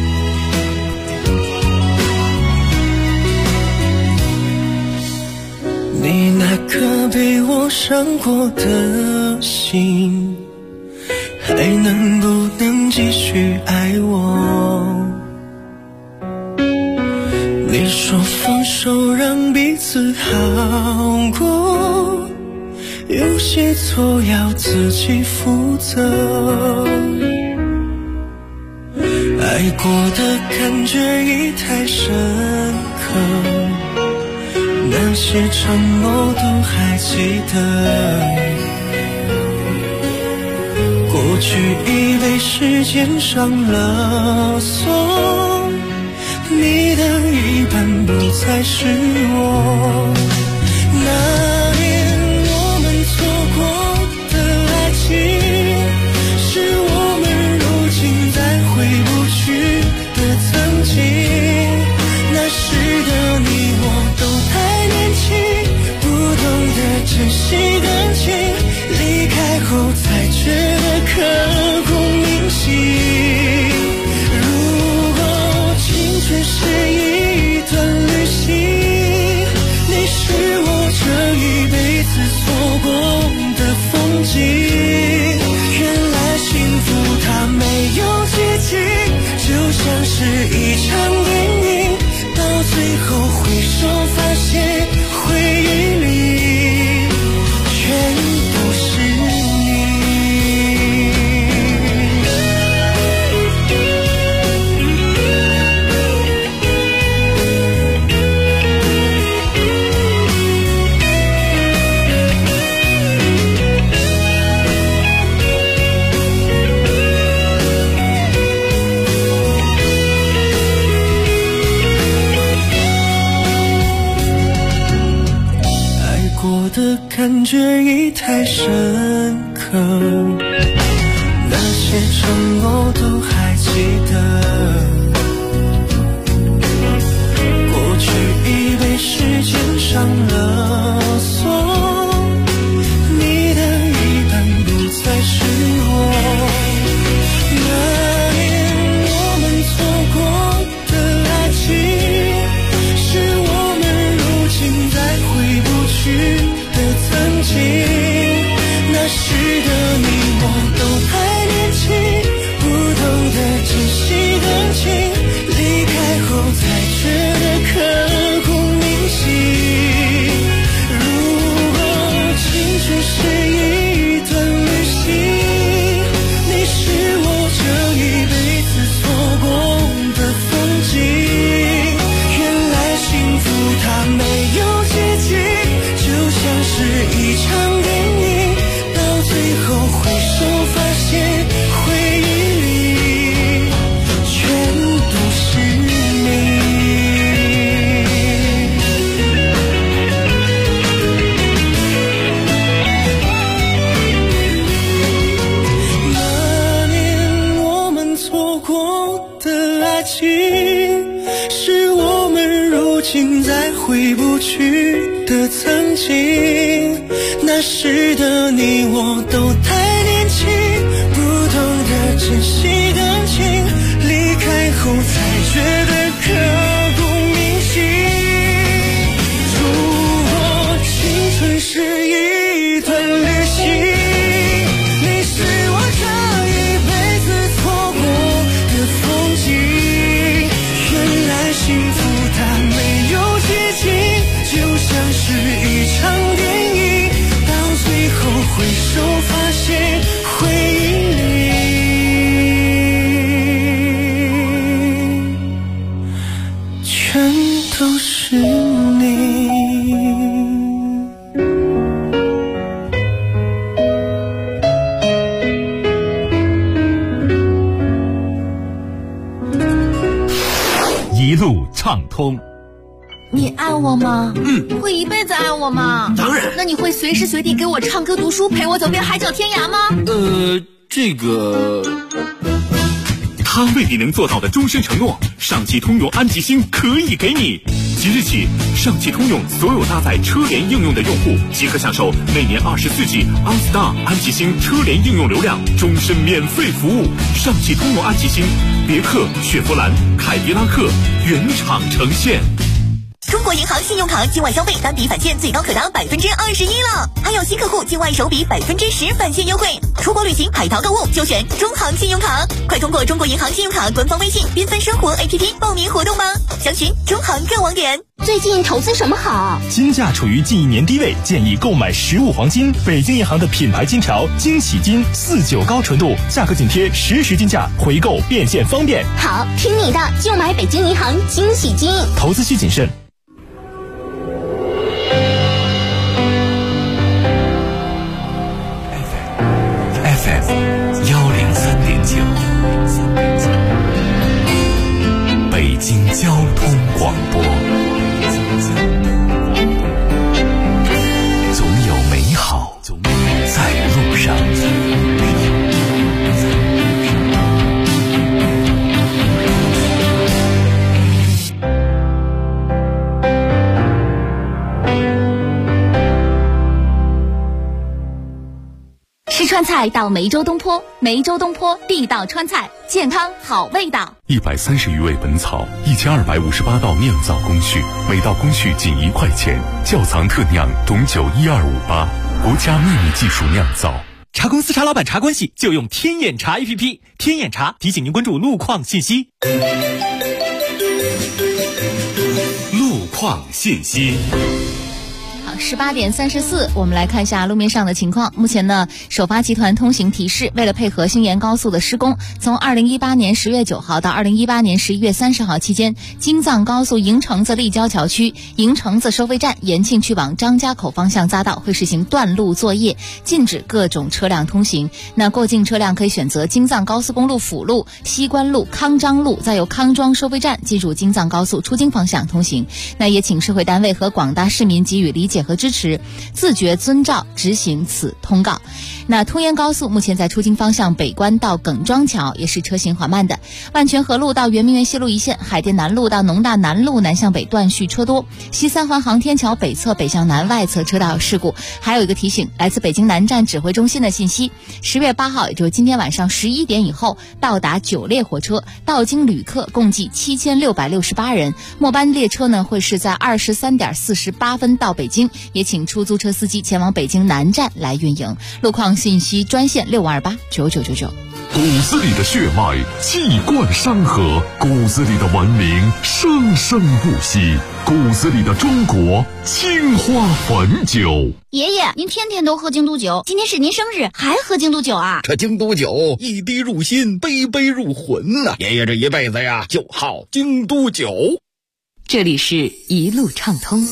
你那颗被我伤过的心，还能不能继续爱我？你说放手让彼此好过，有些错要自己负责。爱过的感觉已太深刻，那些承诺都还记得，过去已被时间上了锁，你的一半不再是我。那年我们错过的爱情，是我们如今再回不去的曾经。那时的你我都太年轻，不懂得是一场电影，到最后回首发现回忆里全都是感觉已太深刻，那些承诺都还记得，过去已被时间上了锁，你的一半不再是我。那年我们错过的爱情，是我们如今再回不去曾经，那时的你我都还年轻，不懂得珍惜感情，离开后才觉得刻骨铭心。如果青春是一段旅行，你是我这一辈子错过的风景。原来幸福它没有捷径，就像是一场电影，到最后回首发现回忆里全都是你。那年我们错过的爱情，是我们如今再回不去的曾经。那时的你我都太年轻，不懂得珍惜感情，离开后才觉得刻骨铭心。如果青春是一段旅行，你是我这一辈子错过的风景。原来幸福它没有捷径，就像是一场电影，最后回首发现回忆里全都是你。 一路畅通。 你爱我吗？会一辈子爱我吗？ 当然。 那你会随时随地给我唱歌读书，陪我走遍海角天涯吗？ 这个他未必能做到的终身承诺，上汽通用安吉星可以给你。即日起，上汽通用所有搭载车联应用的用户即可享受每年24G OnStar 安吉星车联应用流量，终身免费服务。上汽通用安吉星，别克、雪佛兰、凯迪拉克原厂呈现。 中国银行信用卡境外消费单笔返现最高可达21%了，还有新客户境外首笔10%返现优惠。出国旅行、海淘购物就选中行信用卡，快通过中国银行信用卡官方微信缤纷生活 APP 报名活动吧，详询中行各网点。 最近投资什么好？ 金价处于近1年低位，建议购买实物黄金。北京银行的品牌金条惊喜金49高纯度，价格紧贴实时金价，回购变现方便。 好，听你的，就买北京银行惊喜金。 投资需谨慎。 FM103.9，北京交通广播。总有美好在路上。 吃川菜到梅州东坡，梅州东坡地道川菜，健康好味道。 130余味本草，1258道酿造工序，每道工序仅1块钱。窖藏特酿董酒12588，国家秘密技术酿造。 茶公司茶老板茶关系就用天眼茶 APP， 天眼茶提醒您关注路况信息。 创信息。 18点34，我们来看一下路面上的情况。目前呢，首发集团通行提示，为了配合兴延高速的施工，从2018年10月9号到2018年11月30号期间，京藏高速营城子立交桥区营城子收费站延庆去往张家口方向匝道会实行断路作业，禁止各种车辆通行。那过境车辆可以选择京藏高速公路辅路、西关路、康庄路，再由康庄收费站进入京藏高速出京方向通行。那也请社会单位和广大市民给予理解和支持，自觉遵照执行此通告。那通延高速目前在出京方向北关到耿庄桥也是车行缓慢的，万泉河路到圆明园西路一线，海淀南路到农大南路南向北断续车多，西三环航天桥北侧北向南外侧车道有事故。还有一个提醒，来自北京南站指挥中心的信息，10月8号也就是今天晚上11点以后到达9列火车到京旅客共计7668人，末班列车呢会是在23点48分到北京，也请出租车司机前往北京南站来运营。路况信息专线65289999。 骨子里的血脉气贯山河，骨子里的文明生生不息，骨子里的中国青花汾酒。 爷爷，您天天都喝京都酒，今天是您生日还喝京都酒啊？ 这京都酒一滴入心，杯杯入魂呐！爷爷这一辈子呀，就好京都酒。 这里是一路畅通。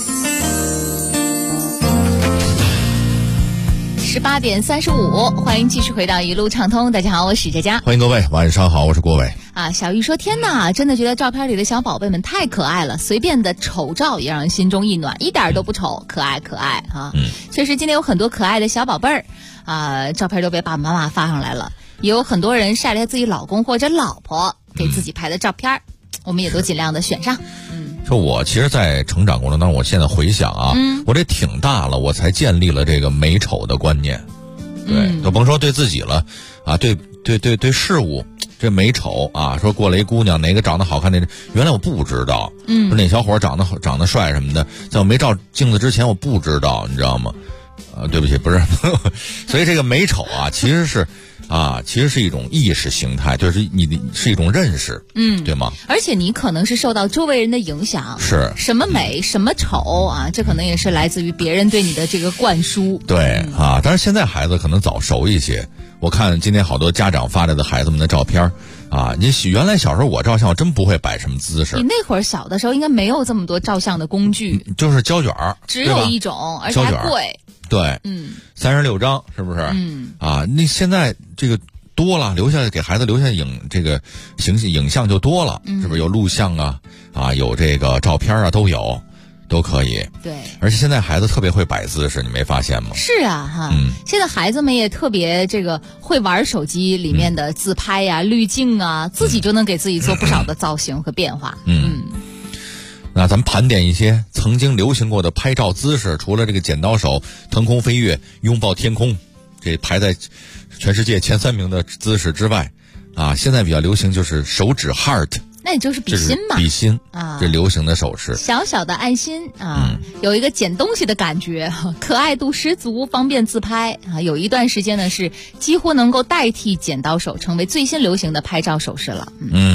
18点35，欢迎继续回到一路畅通。大家好，我是佳佳。 欢迎各位，晚上好，我是郭伟。 小玉说：“天哪，真的觉得照片里的小宝贝们太可爱了，随便的丑照也让人心中一暖，一点都不丑，可爱可爱啊！”确实，今天有很多可爱的小宝贝儿照片都被爸爸妈妈发上来了，也有很多人晒了自己老公或者老婆给自己拍的照片，我们也都尽量的选上。 说我其实在成长过程当中，我现在回想啊，我这挺大了，我才建立了这个美丑的观念。对，都甭说对自己了啊，对事物这美丑啊，说过来一姑娘哪个长得好看，原来我不知道，说那小伙长得帅什么的，在我没照镜子之前我不知道，你知道吗？对不起，不是，所以这个美丑啊，其实是一种意识形态，就是你是一种认识，对吗？ 而且你可能是受到周围人的影响， 是什么美什么丑啊，这可能也是来自于别人对你的这个灌输。 对但是现在孩子可能早熟一些。我看今天好多家长发来的孩子们的照片你原来小时候我照相我真不会摆什么姿势。 你那会儿小的时候应该没有这么多照相的工具， 就是胶卷， 只有一种，而且还贵。 对，36张是不是？那现在这个多了，给孩子留下影像就多了，是不是？有录像有这个照片都可以。 对， 而且现在孩子特别会摆姿势，你没发现吗？ 是现在孩子们也特别会玩手机里面的自拍呀、滤镜自己就能给自己做不少的造型和变化。 那咱们盘点一些曾经流行过的拍照姿势，除了这个剪刀手、腾空飞跃、拥抱天空，这排在全世界前3名的姿势之外，现在比较流行就是手指 heart， 那也就是比心嘛， 比心这流行的手势， 小小的爱心有一个捡东西的感觉，可爱度十足，方便自拍有一段时间呢是几乎能够代替剪刀手，成为最新流行的拍照手势了。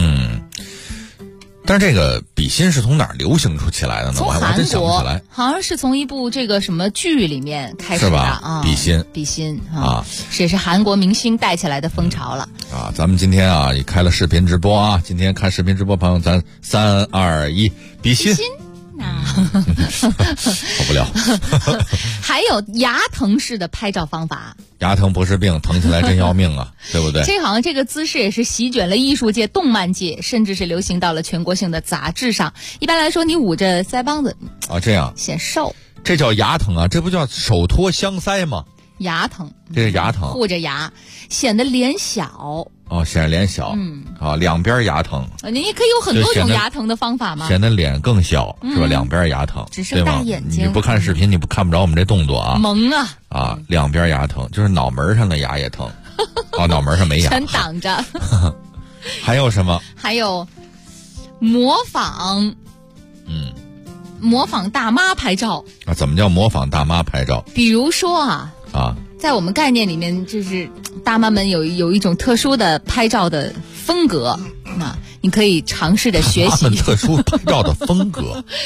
但是这个笔心是从哪儿流行出起来的呢？我还真想不起来， 好像是从一部这个什么剧里面开始的， 是吧？笔心这也是韩国明星带起来的风潮了咱们今天也开了视频直播今天看视频直播朋友，咱3、2、1，笔心。受不了。 还有牙疼式的拍照方法， 牙疼不是病，疼起来真要命对不对？ 这好像这个姿势也是席卷了艺术界、动漫界，甚至是流行到了全国性的杂志上。一般来说，你捂着腮帮子这样显瘦， 这叫牙疼这不叫手托香腮吗？ 牙疼， 这是牙疼， 护着牙，显得脸小。 显得脸小，两边牙疼。 你可以有很多种牙疼的方法吗？ 显得脸更小，是吧？两边牙疼， 只剩大眼睛。 你不看视频，你看不着我们这动作萌两边牙疼，就是脑门上的牙也疼。脑门上没牙， 全挡着。 还有什么？ 还有模仿大妈拍照怎么叫模仿大妈拍照？ 比如说在我们概念里面，就是大妈们有一种特殊的拍照的风格，你可以尝试着学习。 特殊拍照的风格，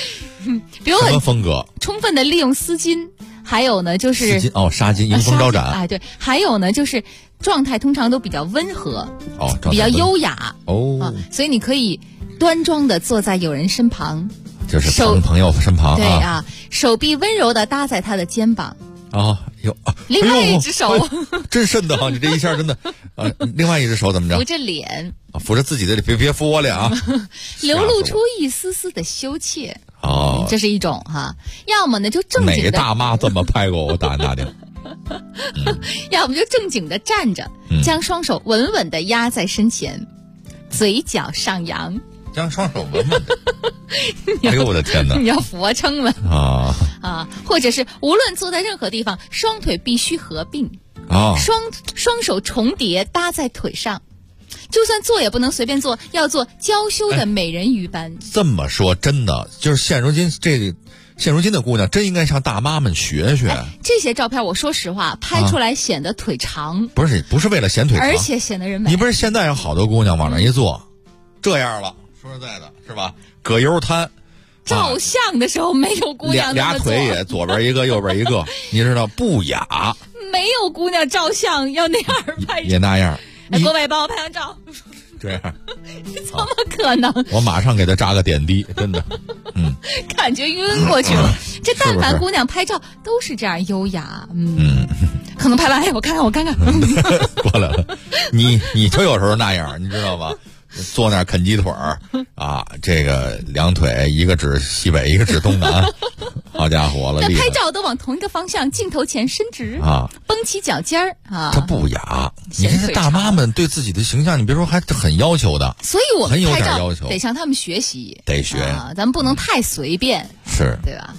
比如什么风格？ 充分的利用丝巾，还有呢就是丝巾哦，纱巾迎风招展。 哎，对，还有呢就是状态通常都比较温和，比较优雅所以你可以端庄的坐在友人身旁， 就是朋友身旁。 对啊，手臂温柔的搭在他的肩膀。另外一只手， 真瘆得慌！你这一下真的，另外一只手怎么着？ 扶着脸， 扶着自己的脸，别扶我脸啊！ 流露出一丝丝的羞怯。这是一种哈。要么呢就正经的。 哪大妈这么拍过我？打听。 要么就正经的站着，将双手稳稳的压在身前，嘴角上扬。 将双手稳稳的。哎呦我的天哪！ 你要俯卧撑了或者是无论坐在任何地方，双腿必须合并双手重叠搭在腿上，就算坐也不能随便坐，要做娇羞的美人鱼般。 这么说真的，就是现如今的姑娘真应该向大妈们学学。 这些照片我说实话拍出来显得腿长， 不是为了显腿长， 而且显得人美。 你不是现在有好多姑娘往那一坐，这样了，说实在的是吧？葛优瘫。 照相的时候没有姑娘俩腿也左边一个右边一个，你知道不雅。 没有姑娘照相要那样拍， 也那样。 给我帮我拍张照。 这样， 怎么可能？ 我马上给他扎个点滴，真的， 感觉晕过去了。这但凡姑娘拍照都是这样优雅，可能拍完我看看， 过来了。你就有时候那样，你知道吧？坐那儿啃鸡腿儿这个两腿一个指西北一个指东南，好家伙了！ 那拍照都往同一个方向，镜头前伸直绷起脚尖儿它不雅。你看这大妈们对自己的形象，你别说还很要求的， 所以我们很有点要求， 得向他们学习， 得学咱们不能太随便， 是对吧？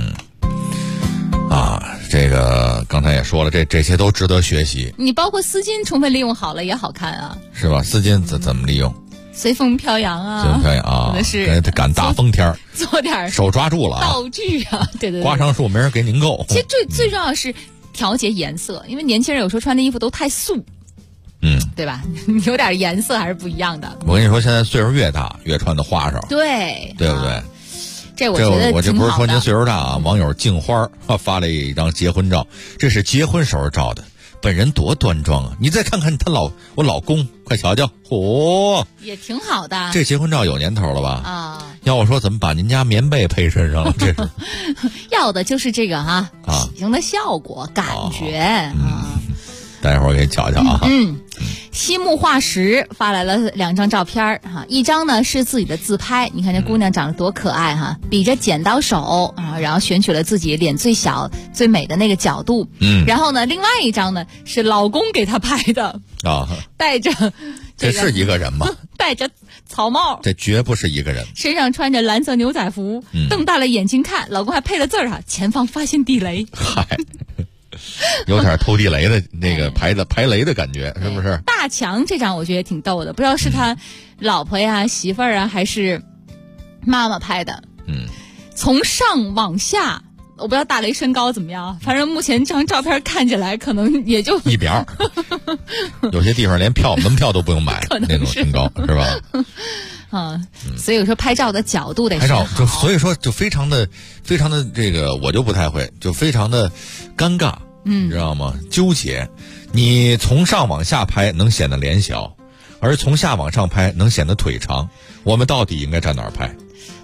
这个刚才也说了，这些都值得学习。 你包括丝巾充分利用好了也好看啊， 是吧？丝巾怎么利用？ 随风飘扬啊， 随风飘扬可能是赶大风天做点手抓住了道具啊，对， 刮伤树没人给您够。 其实最重要的是调节颜色，因为年轻人有时候穿的衣服都太素，对吧？有点颜色还是不一样的。 我跟你说，现在岁数越大越穿的花哨， 对不对？ 这我觉得我就不是说您岁数大网友镜花发了一张结婚照，这是结婚时候照的，本人多端庄啊！你再看看我老公，快瞧瞧， 也挺好的。 这结婚照有年头了吧？要我说，怎么把您家棉被配身上了？这是要的就是这个喜庆的效果感觉待会儿给瞧瞧西木化石发来了2张照片一张呢是自己的自拍，你看这姑娘长得多可爱比着剪刀手然后选取了自己脸最小最美的那个角度然后呢另外一张呢是老公给她拍的带着这是一个人吗？ 戴着草帽， 这绝不是一个人， 身上穿着蓝色牛仔服瞪大了眼睛看，老公还配了字儿前方发现地雷。 嗨，有点偷地雷的那个排雷的感觉，是不是？ 大强这张我觉得也挺逗的，不知道是他老婆呀、媳妇儿还是妈妈拍的。从上往下，我不知道大雷身高怎么样，反正目前这张照片看起来可能也就一表，有些地方连门票都不用买那种身高，是吧？ 所以有时候拍照的角度得拍照所以说就非常的这个我就不太会，就非常的尴尬，你知道吗？纠结，你从上往下拍能显得脸小，而从下往上拍能显得腿长，我们到底应该站哪儿拍？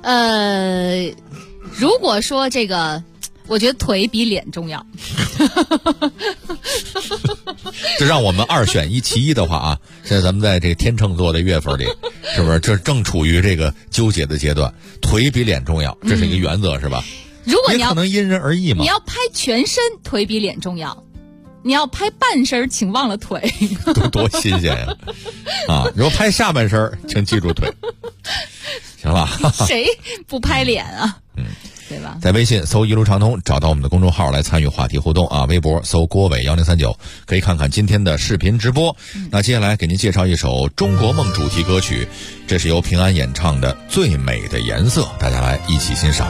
如果说这个，我觉得腿比脸重要。 这让我们2选1其一的话现在咱们在这个天秤座的月份里，是不是这正处于这个纠结的阶段？腿比脸重要，这是一个原则，是吧？ 如果你要可能因人而异嘛。 你要拍全身，腿比脸重要；你要拍半身，请忘了腿。 多新鲜呀！如果拍下半身，请记住腿。行了， 谁不拍脸啊？对吧？ 在微信搜一路畅通，找到我们的公众号来参与话题互动微博搜郭伟1039，可以看看今天的视频直播。那接下来给您介绍一首中国梦主题歌曲，这是由平安演唱的《最美的颜色》，大家来一起欣赏。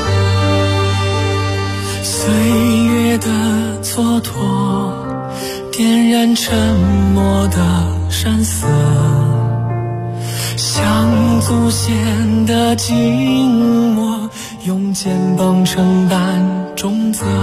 岁月的蹉跎， 点燃沉默的山色，像祖先的静默，用肩膀承担重责。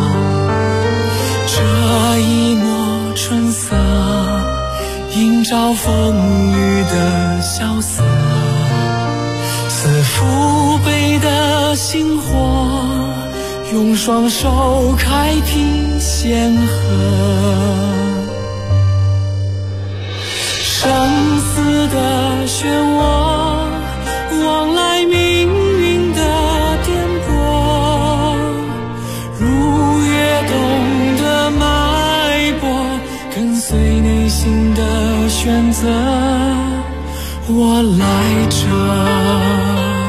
这一抹春色，映照风雨的萧瑟，似父辈的星火，用双手开辟先河。生死的漩涡，往来命运的颠簸，如跃动的脉搏，跟随内心的选择，我来这。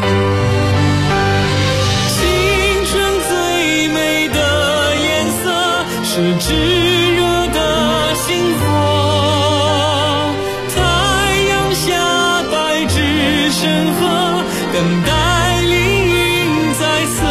是炙热的星火，太阳下白纸成河，等待凌云在侧。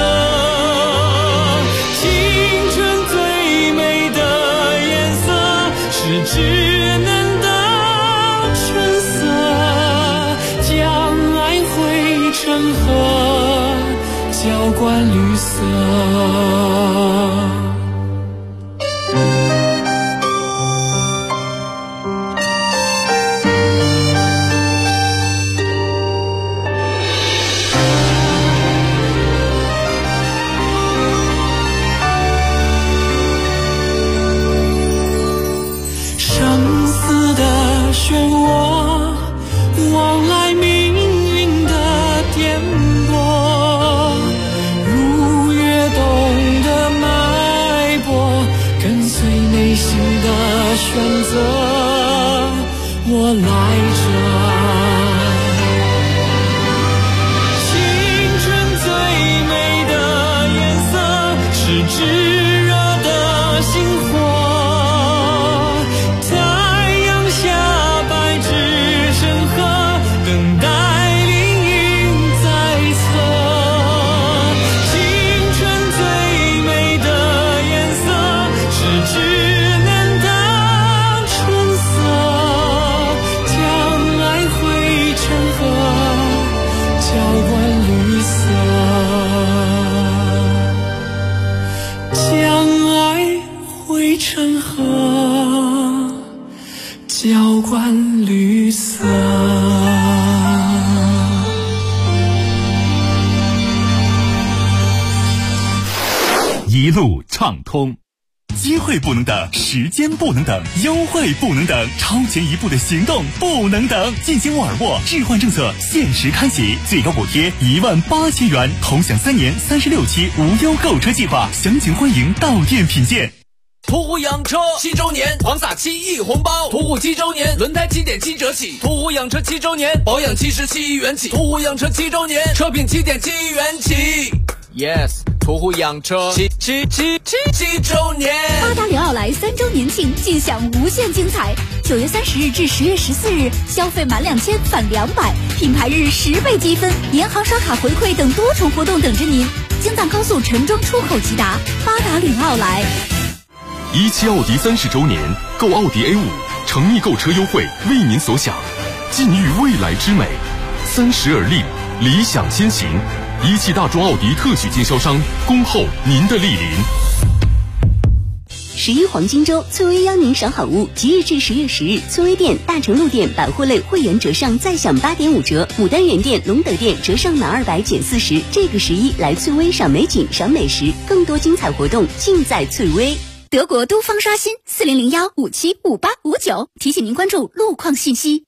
青春最美的颜色，是稚嫩的春色，将爱汇成河，浇灌绿色。漩涡，往来命运的颠簸，如跃动的脉搏，跟随内心的选择，我来这。青春最美的颜色，是炙热的星火。等待凌云在侧，青春最美的颜色，是稚嫩的春色，将爱汇成河，浇灌绿色，将爱汇成河，浇灌绿色。 一路畅通，机会不能等，时间不能等，优惠不能等，超前一步的行动不能等。进行沃尔沃置换政策限时开启，最高补贴18000元，同享3年36期无忧购车计划，详情欢迎到店品鉴。 途虎养车7周年狂撒7亿红包，途虎7周年轮胎7.7折起，途虎养车7周年保养77亿元起，途虎养车7周年车品7.7亿元起。Yes， 途虎养车7周年， 八达岭奥莱3周年庆，尽享无限精彩。9月30日至10月14日，消费满2000返200，品牌日10倍积分，银行刷卡回馈等多重活动等着您。京藏高速陈庄出口直达，八达岭奥莱。 17奥迪30周年，购奥迪 A5，诚意购车优惠为您所想，尽育未来之美，30而立，理想先行。17大众奥迪特许经销商，恭候您的莅临。 11黄金周，翠微邀您赏好物。即日至10月10日，翠微店、大成路店百货类会员折上再享8.5折，牡丹园店、隆德店折上满200减40。这个11来翠微赏美景、赏美食，更多精彩活动尽在翠微。 德国都方刷新4001575859，提醒您关注路况信息。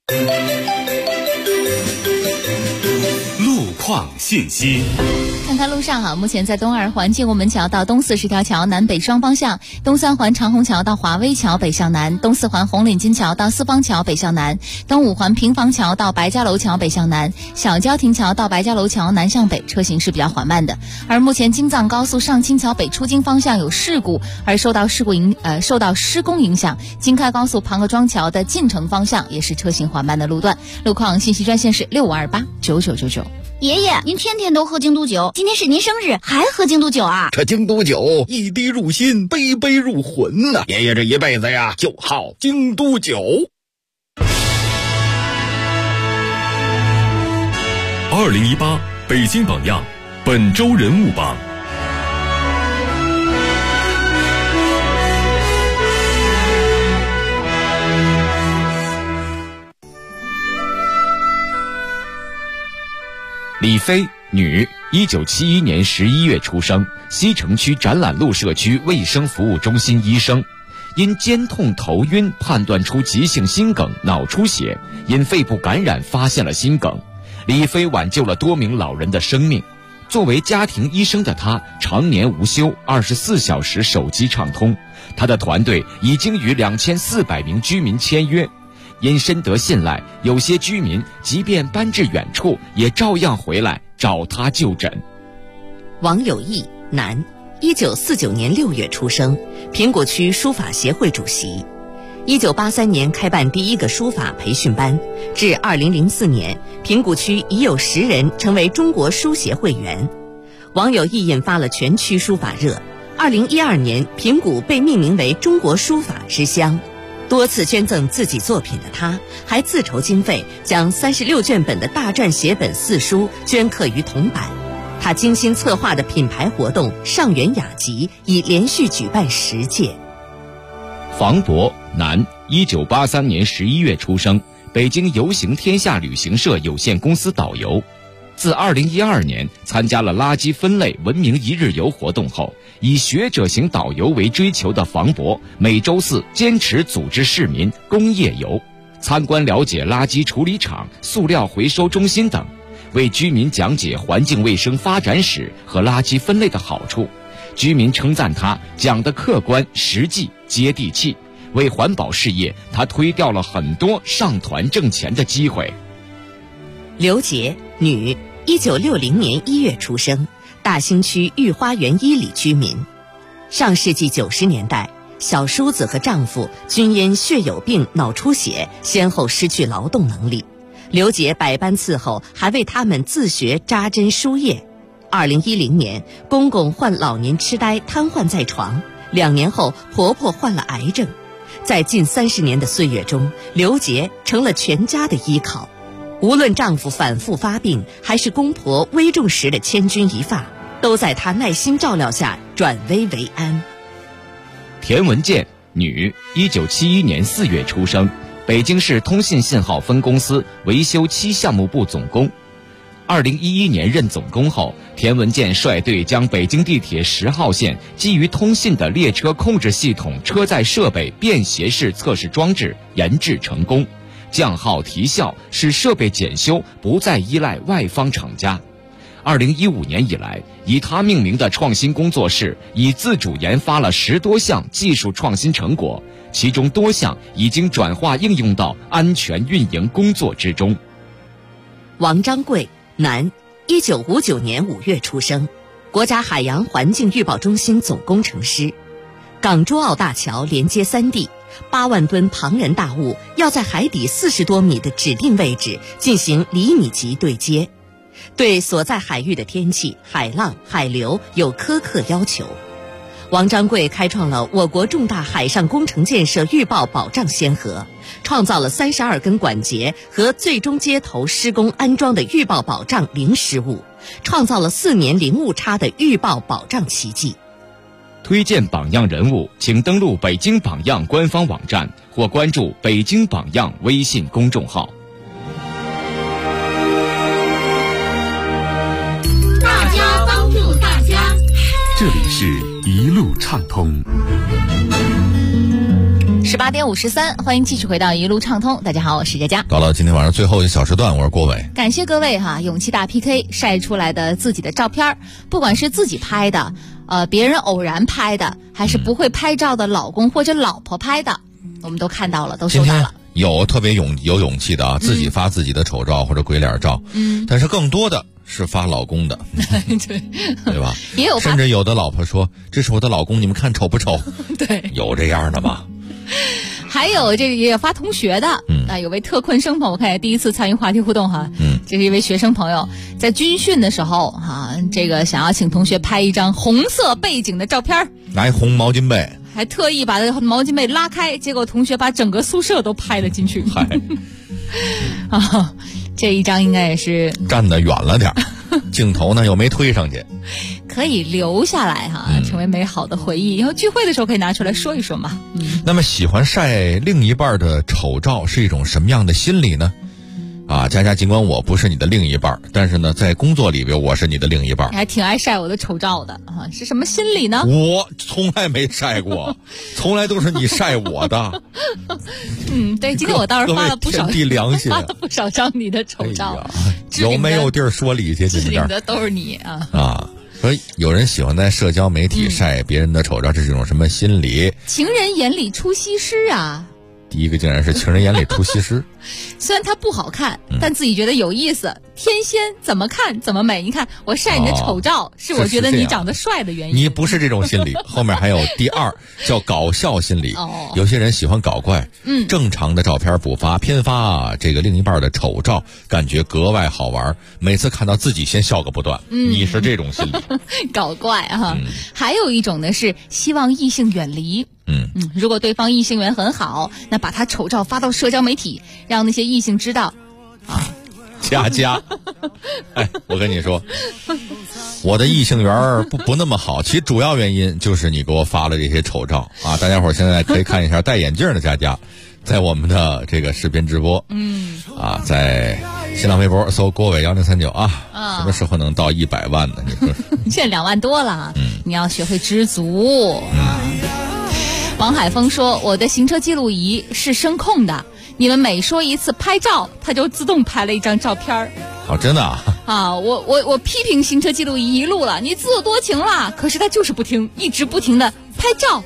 路况信息。 看看路上哈，目前在东二环建国门桥到东40条桥南北双方向，东3环长虹桥到华威桥北向南，东4环红领巾桥到四方桥北向南，东5环平房桥到白家楼桥北向南，小交亭桥到白家楼桥南向北，车行是比较缓慢的。而目前京藏高速上清桥北出京方向有事故，而受到施工影响，京开高速庞各庄桥的进城方向也是车行缓慢的路段。路况信息专线是65289999。 爷爷，您天天都喝京都酒，今天是您生日，还喝京都酒啊？ 这京都酒一滴入心，杯杯入魂呐！爷爷这一辈子呀，就好京都酒。 2018北京榜样本周人物榜。 李飞，女，1971年11月出生，西城区展览路社区卫生服务中心医生，因肩痛头晕判断出急性心梗脑出血，因肺部感染发现了心梗。李飞挽救了多名老人的生命。作为家庭医生的他，常年无休，24小时手机畅通。他的团队已经与2400名居民签约。因深得信赖，有些居民即便搬至远处，也照样回来找他就诊。 王有义，男，1949年6月出生，苹果区书法协会主席。1983年开办第一个书法培训班，至2004年，平谷区已有10人成为中国书协会员。王有义引发了全区书法热。2012年，平谷被命名为中国书法之乡。多次捐赠自己作品的他，还自筹经费，将36卷本的大篆写本4书镌刻于铜板。他精心策划的品牌活动上元雅集已连续举办10届。 房博，男，1983年11月出生，北京游行天下旅行社有限公司导游。自2012年参加了垃圾分类文明一日游活动后，以学者型导游为追求的房博，每周4坚持组织市民公夜游，参观了解垃圾处理厂、塑料回收中心等，为居民讲解环境卫生发展史和垃圾分类的好处。居民称赞他讲得客观、实际、接地气。为环保事业，他推掉了很多上团挣钱的机会。 刘杰，女，1960年1月出生，大兴区御花园1里居民。上世纪90年代，小叔子和丈夫均因血友病、脑出血，先后失去劳动能力。刘杰百般伺候，还为他们自学扎针输液。2010年，公公患老年痴呆，瘫痪在床；2年后，婆婆患了癌症。在近30年的岁月中，刘杰成了全家的依靠。无论丈夫反复发病，还是公婆危重时的千钧一发，都在她耐心照料下转危为安。 田文健，女，1971年4月出生，北京市通信信号分公司维修期项目部总工。2011年任总工后，田文健率队将北京地铁10号线基于通信的列车控制系统车载设备便携式测试装置研制成功，降耗提效，使设备检修不再依赖外方厂家。2015年以来，以他命名的创新工作室已自主研发了10多项技术创新成果，其中多项已经转化应用到安全运营工作之中。 王章贵，男，1959年5月出生，国家海洋环境预报中心总工程师。港珠澳大桥连接3地，8万吨庞然大物要在海底40多米的指定位置进行厘米级对接，对所在海域的天气、海浪、海流有苛刻要求。王章贵开创了我国重大海上工程建设预报保障先河，创造了32根管节和最终接头施工安装的预报保障零失误，创造了4年零误差的预报保障奇迹。 推荐榜样人物，请登录北京榜样官方网站或关注北京榜样微信公众号。 大家帮助大家， 这里是一路畅通。 18点53，欢迎继续回到一路畅通。大家好，我是佳佳。 到了今天晚上最后一小时段，我是郭伟。 感谢各位勇气大 PK 晒出来的自己的照片，不管是自己拍的，别人偶然拍的，还是不会拍照的老公或者老婆拍的，我们都看到了，都收到了。 有特别有勇气的自己发自己的丑照或者鬼脸照，但是更多的是发老公的，对吧？ 也有， 甚至有的老婆说：“这是我的老公，你们看丑不丑？” 对， 有这样的吗？ 还有这个也有发同学的，有位特困生朋友，我看也第一次参与话题互动这是一位学生朋友在军训的时候这个想要请同学拍一张红色背景的照片， 拿一红毛巾被， 还特意把毛巾被拉开，结果同学把整个宿舍都拍了进去。这一张应该也是站得远了点镜头呢又没推上去， 可以留下来成为美好的回忆，以后聚会的时候可以拿出来说一说嘛。 那么喜欢晒另一半的丑照是一种什么样的心理呢？佳佳，尽管我不是你的另一半，但是呢，在工作里边我是你的另一半。 你还挺爱晒我的丑照的是什么心理呢？ 我从来没晒过，从来都是你晒我的。 对，今天我倒是发了不少， 天地良心发了不少张你的丑照。 有没有地儿说理去？ 置顶的都是你所以有人喜欢在社交媒体晒别人的丑照，这是一种什么心理？ 情人眼里出西施啊！ 第一个竟然是情人眼里出西施。 虽然它不好看，但自己觉得有意思。天仙怎么看怎么美。你看我晒你的丑照，是我觉得你长得帅的原因。 你不是这种心理，后面还有第二叫搞笑心理。有些人喜欢搞怪，正常的照片不发，偏发这个另一半的丑照，感觉格外好玩。每次看到自己先笑个不断。你是这种心理， 搞怪还有一种呢是希望异性远离。如果对方异性缘很好，那把他丑照发到社交媒体，让那些异性知道佳佳，我跟你说，我的异性缘不那么好，其实主要原因就是你给我发了这些丑照大家伙现在可以看一下戴眼镜的佳佳，在我们的这个视频直播，在新浪微博搜郭伟1039什么时候能到100万呢？你说现在2万多了你要学会知足王海峰说，我的行车记录仪是声控的，你们每说一次拍照，它就自动拍了一张照片。 真的我批评行车记录仪一路了，你自作多情了，可是它就是不听，一直不停的拍照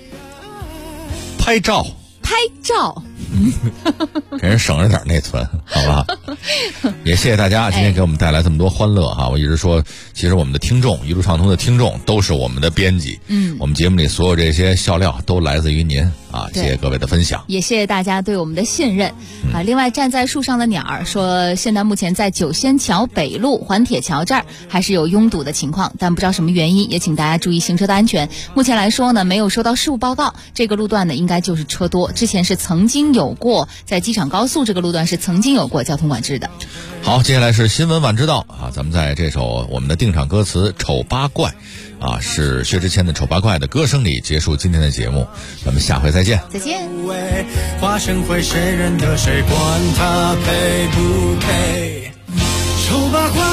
给人省着点内存，好吧？也谢谢大家今天给我们带来这么多欢乐我一直说，其实我们的听众，一路畅通的听众都是我们的编辑。我们节目里所有这些笑料都来自于您谢谢各位的分享， 也谢谢大家对我们的信任另外，站在树上的鸟儿说，现在目前在九仙桥北路环铁桥这儿还是有拥堵的情况，但不知道什么原因，也请大家注意行车的安全。目前来说呢，没有收到事故报告，这个路段呢应该就是车多，之前是曾经有过在机场高速这个路段是曾经有过交通管制的。 好，接下来是新闻晚知道咱们在这首我们的定场歌词丑八怪是薛之谦的丑八怪的歌声里结束今天的节目，咱们下回再见。 再见。 花生会谁认得谁，管他配不配，丑八怪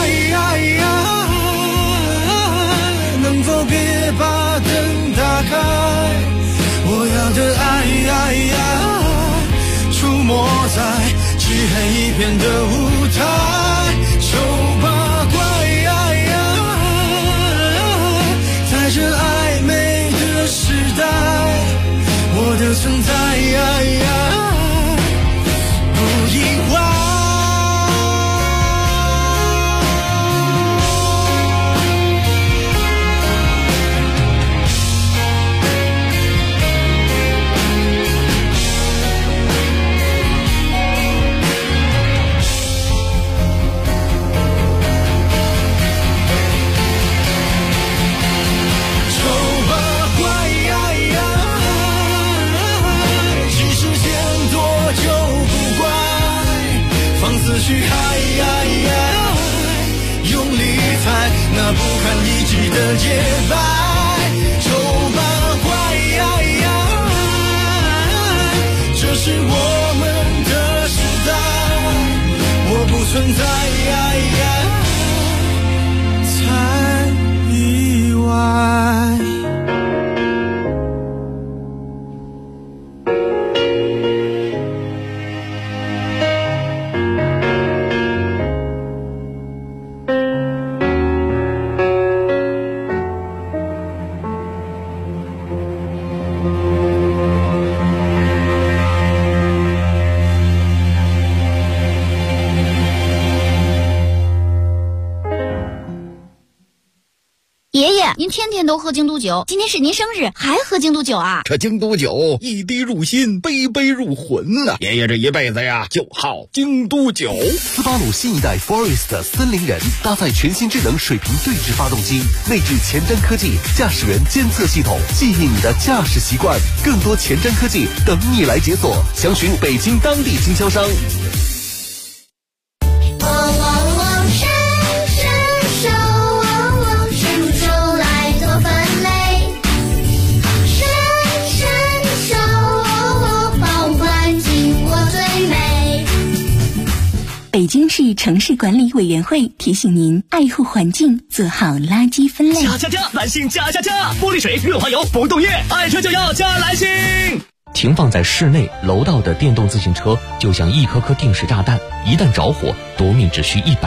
能否别把灯打开，我要的爱出没在漆黑一片的舞台，丑八怪在这暧昧的时代，我的存在不意外。思绪用力踩那不堪一击的洁白，丑八怪这是我们的时代，我不存在才意外。 爷爷， 您天天都喝京都酒，今天是您生日，还喝京都酒啊？ 这京都酒一滴入心，杯杯入魂呐！爷爷这一辈子呀，就好京都酒。 斯巴鲁新一代 Forest 森林人搭载全新智能水平对置发动机，内置前瞻科技驾驶员监测系统，记忆你的驾驶习惯。更多前瞻科技等你来解锁，详询北京当地经销商。 北京市城市管理委员会提醒您爱护环境，做好垃圾分类。 加！蓝星加！玻璃水、润滑油、不动液，爱车就要加蓝星。 停放在室内楼道的电动自行车就像一颗颗定时炸弹，一旦着火，夺命只需100